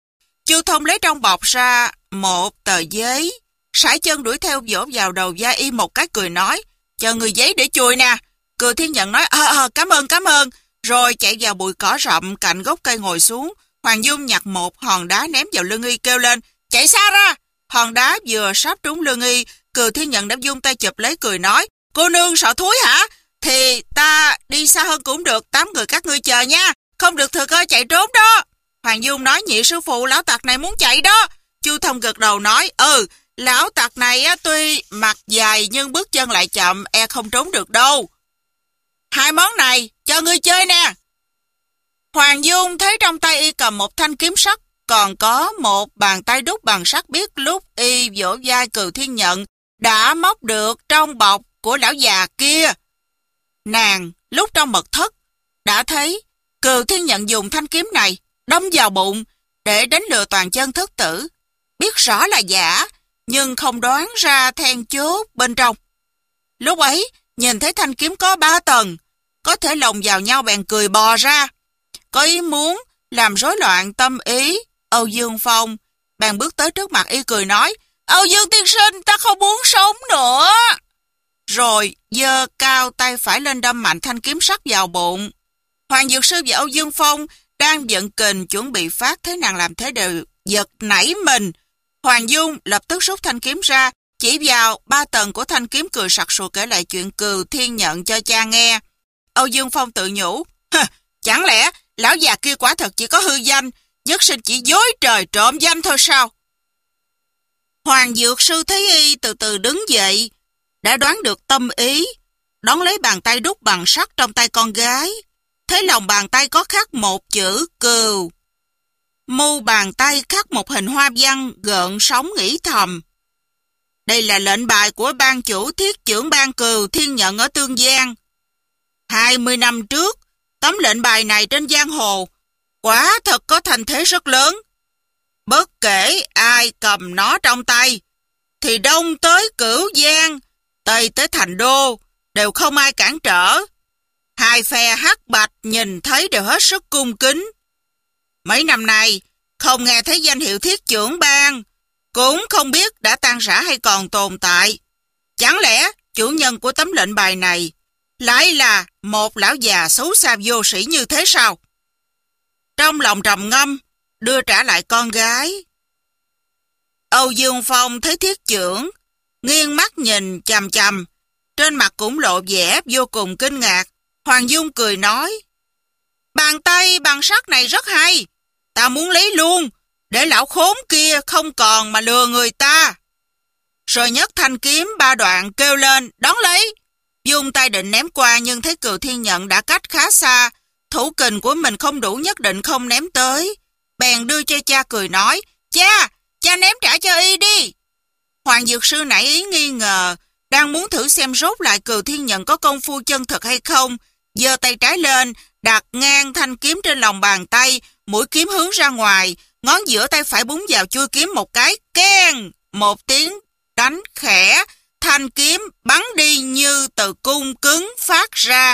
Speaker 1: Chu Thông lấy trong bọc ra một tờ giấy, sải chân đuổi theo vỗ vào đầu vai y một cái, cười nói: chờ người giấy để chùi nè. Cừu Thiên Nhận nói: ờ ờ cảm ơn cảm ơn, rồi chạy vào bụi cỏ rậm cạnh gốc cây ngồi xuống. Hoàng Dung nhặt một hòn đá ném vào lưng y, kêu lên: chạy xa ra. Hòn đá vừa sắp trúng lưng y, Cừu Thiên Nhận đã vung tay chụp lấy, cười nói: cô nương sợ thúi hả? Thì ta đi xa hơn cũng được, tám người các ngươi chờ nha, không được thừa cơ chạy trốn đó. Hoàng Dung nói: nhị sư phụ, lão tặc này muốn chạy đó. Chu Thông gật đầu nói: ừ, lão tặc này á, tuy mặt dài nhưng bước chân lại chậm, e không trốn được đâu. Hai món này cho ngươi chơi nè. Hoàng Dung thấy trong tay y cầm một thanh kiếm sắt, còn có một bàn tay đúc bằng sắt, biết lúc y vỗ vai Cừu Thiên Nhận đã móc được trong bọc của lão già kia. Nàng lúc trong mật thất đã thấy Cừu Thiên Nhận dùng thanh kiếm này đâm vào bụng để đánh lừa Toàn Chân thất tử, biết rõ là giả, nhưng không đoán ra then chốt bên trong. Lúc ấy, nhìn thấy thanh kiếm có ba tầng, có thể lồng vào nhau bèn cười bò ra. Có ý muốn làm rối loạn tâm ý Âu Dương Phong, bèn bước tới trước mặt y cười nói, Âu Dương tiên sinh, ta không muốn sống nữa. Rồi giơ cao tay phải lên đâm mạnh thanh kiếm sắt vào bụng. Hoàng Dược Sư và Âu Dương Phong đang giận kình chuẩn bị phát, thế nàng làm thế đều giật nảy mình. Hoàng Dung lập tức rút thanh kiếm ra, chỉ vào ba tầng của thanh kiếm cười sặc sụa kể lại chuyện Cừu Thiên Nhận cho cha nghe. Âu Dương Phong tự nhủ, chẳng lẽ lão già kia quả thật chỉ có hư danh, nhất sinh chỉ dối trời trộm danh thôi sao? Hoàng Dược Sư thấy y từ từ đứng dậy, đã đoán được tâm ý, đón lấy bàn tay đúc bằng sắt trong tay con gái. Thấy lòng bàn tay có khắc một chữ Cừu. Mu bàn tay khắc một hình hoa văn gợn sóng nghĩ thầm. Đây là lệnh bài của ban chủ thiết trưởng ban Cừu Thiên Nhận ở Tương Giang. hai mươi năm trước, tấm lệnh bài này trên giang hồ quả thật có thành thế rất lớn. Bất kể ai cầm nó trong tay, thì đông tới Cửu Giang, tây tới Thành Đô, đều không ai cản trở. Hai phe hắc bạch nhìn thấy đều hết sức cung kính. Mấy năm nay, không nghe thấy danh hiệu thiết trưởng ban, cũng không biết đã tan rã hay còn tồn tại. Chẳng lẽ chủ nhân của tấm lệnh bài này lại là một lão già xấu xa vô sĩ như thế sao? Trong lòng trầm ngâm, đưa trả lại con gái. Âu Dương Phong thấy thiết trưởng, nghiêng mắt nhìn chằm chằm, trên mặt cũng lộ vẻ vô cùng kinh ngạc. Hoàng Dung cười nói, bàn tay bằng sắt này rất hay, ta muốn lấy luôn, để lão khốn kia không còn mà lừa người ta. Rồi nhấc thanh kiếm ba đoạn kêu lên, đón lấy. Dung tay định ném qua nhưng thấy Cừu Thiên Nhận đã cách khá xa, thủ kình của mình không đủ, nhất định không ném tới. Bèn đưa cho cha cười nói, cha, cha ném trả cho y đi. Hoàng Dược Sư nảy ý nghi ngờ, đang muốn thử xem rốt lại Cừu Thiên Nhận có công phu chân thực hay không, giơ tay trái lên, đặt ngang thanh kiếm trên lòng bàn tay, mũi kiếm hướng ra ngoài, ngón giữa tay phải búng vào chui kiếm một cái, keng, một tiếng đánh khẽ, thanh kiếm bắn đi như từ cung cứng phát ra.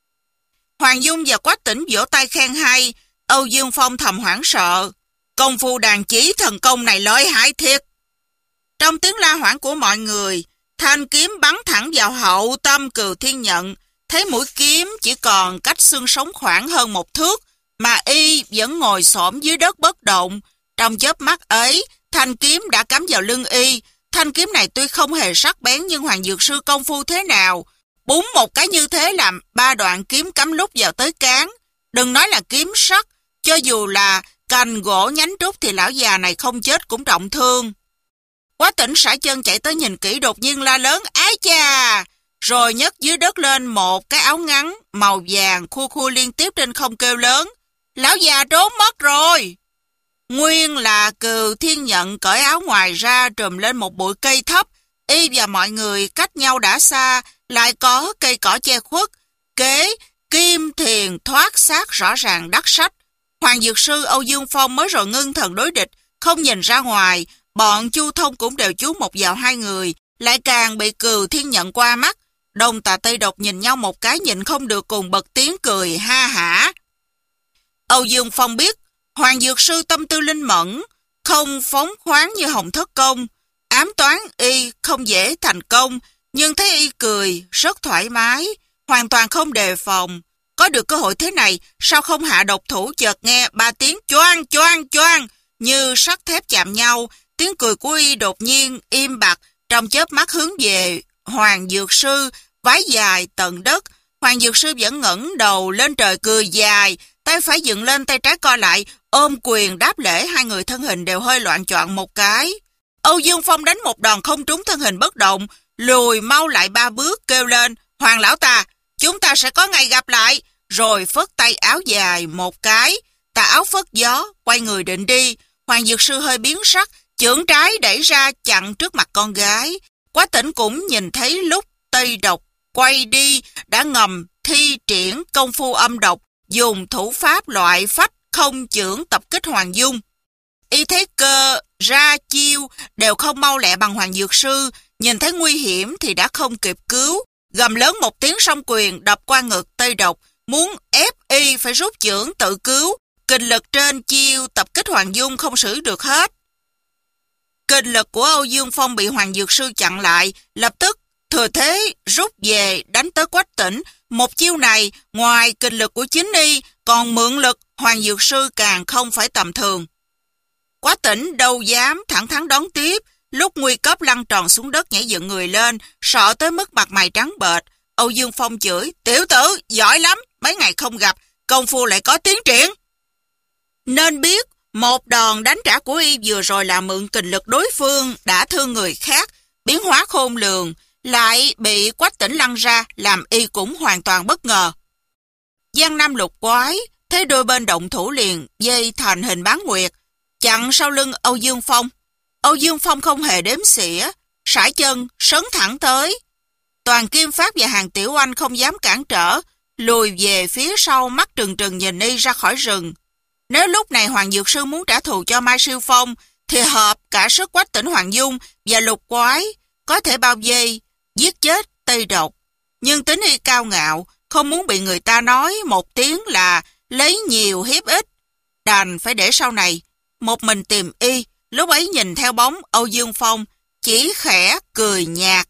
Speaker 1: Hoàng Dung và Quách Tĩnh vỗ tay khen hay. Âu Dương Phong thầm hoảng sợ, công phu đàn chỉ thần công này lợi hại thiệt. Trong tiếng la hoảng của mọi người, thanh kiếm bắn thẳng vào hậu tâm Cừu Thiên Nhận. Thấy mũi kiếm chỉ còn cách xương sống khoảng hơn một thước, mà y vẫn ngồi xổm dưới đất bất động. Trong chớp mắt ấy, thanh kiếm đã cắm vào lưng y. Thanh kiếm này tuy không hề sắc bén, nhưng Hoàng Dược Sư công phu thế nào, búng một cái như thế làm ba đoạn kiếm cắm lúc vào tới cán. Đừng nói là kiếm sắt, cho dù là cành gỗ nhánh trúc thì lão già này không chết cũng trọng thương. Quách Tĩnh sải chân chạy tới nhìn kỹ, đột nhiên la lớn, ái chà! Rồi nhấc dưới đất lên một cái áo ngắn màu vàng khua khua liên tiếp trên không, kêu lớn, lão già trốn mất rồi. Nguyên là Cừu Thiên Nhận cởi áo ngoài ra trùm lên một bụi cây thấp, y và mọi người cách nhau đã xa, lại có cây cỏ che khuất, kế kim thiền thoát xác rõ ràng đắc sách. Hoàng Dược Sư Âu Dương Phong mới rồi ngưng thần đối địch, không nhìn ra ngoài, bọn Chu Thông cũng đều chú một vào hai người, lại càng bị Cừu Thiên Nhận qua mắt. Đông Tà Tây Độc nhìn nhau một cái, nhịn không được cùng bật tiếng cười ha hả. Âu Dương Phong biết Hoàng Dược Sư tâm tư linh mẫn, không phóng khoáng như Hồng Thất Công, ám toán y không dễ thành công, nhưng thấy y cười rất thoải mái, hoàn toàn không đề phòng. Có được cơ hội thế này, sao không hạ độc thủ? Chợt nghe ba tiếng choang choang choang như sắt thép chạm nhau, tiếng cười của y đột nhiên im bặt, trong chớp mắt hướng về Hoàng Dược Sư, vái dài tận đất. Hoàng Dược Sư vẫn ngẩng đầu lên trời cười dài, tay phải dựng lên, tay trái co lại, ôm quyền đáp lễ. Hai người thân hình đều hơi loạn choạng một cái. Âu Dương Phong đánh một đòn không trúng, thân hình bất động, lùi mau lại ba bước, kêu lên, Hoàng lão ta, chúng ta sẽ có ngày gặp lại. Rồi phất tay áo dài một cái, tà áo phất gió, quay người định đi. Hoàng Dược Sư hơi biến sắc, chưởng trái đẩy ra chặn trước mặt con gái. Quách Tĩnh cũng nhìn thấy lúc Tây Độc quay đi, đã ngầm thi triển công phu âm độc, dùng thủ pháp loại phách không chưởng tập kích Hoàng Dung. y thấy cơ ra chiêu đều không mau lẹ bằng Hoàng Dược Sư, nhìn thấy nguy hiểm thì đã không kịp cứu. Gầm lớn một tiếng song quyền đập qua ngực Tây Độc, muốn ép y phải rút chưởng tự cứu. Kình lực trên chiêu tập kích Hoàng Dung không xử được hết. Kình lực của Âu Dương Phong bị Hoàng Dược Sư chặn lại, lập tức thừa thế rút về đánh tới Quách Tĩnh. Một chiêu này, ngoài kình lực của chính y, còn mượn lực Hoàng Dược Sư càng không phải tầm thường. Quách Tĩnh đâu dám thẳng thắn đón tiếp, lúc nguy cấp lăn tròn xuống đất nhảy dựng người lên, sợ tới mức mặt mày trắng bệch. Âu Dương Phong chửi, tiểu tử, giỏi lắm, mấy ngày không gặp, công phu lại có tiến triển. Nên biết, một đòn đánh trả của y vừa rồi là mượn kình lực đối phương đã thương người khác, biến hóa khôn lường, lại bị Quách Tĩnh lăn ra, làm y cũng hoàn toàn bất ngờ. Giang Nam Lục Quái thấy đôi bên động thủ liền dây thành hình bán nguyệt, chặn sau lưng Âu Dương Phong. Âu Dương Phong không hề đếm xỉa, sải chân sấn thẳng tới. Toàn Kim Phát và Hàng Tiểu Anh không dám cản trở, lùi về phía sau, mắt trừng trừng nhìn y ra khỏi rừng. Nếu lúc này Hoàng Dược Sư muốn trả thù cho Mai Siêu Phong, thì hợp cả sức Quách Tĩnh, Hoàng Dung và Lục Quái có thể bao vây giết chết Tây Độc. Nhưng tính y cao ngạo, không muốn bị người ta nói một tiếng là lấy nhiều hiếp ít, đành phải để sau này một mình tìm y. Lúc ấy nhìn theo bóng Âu Dương Phong, chỉ khẽ cười nhạt.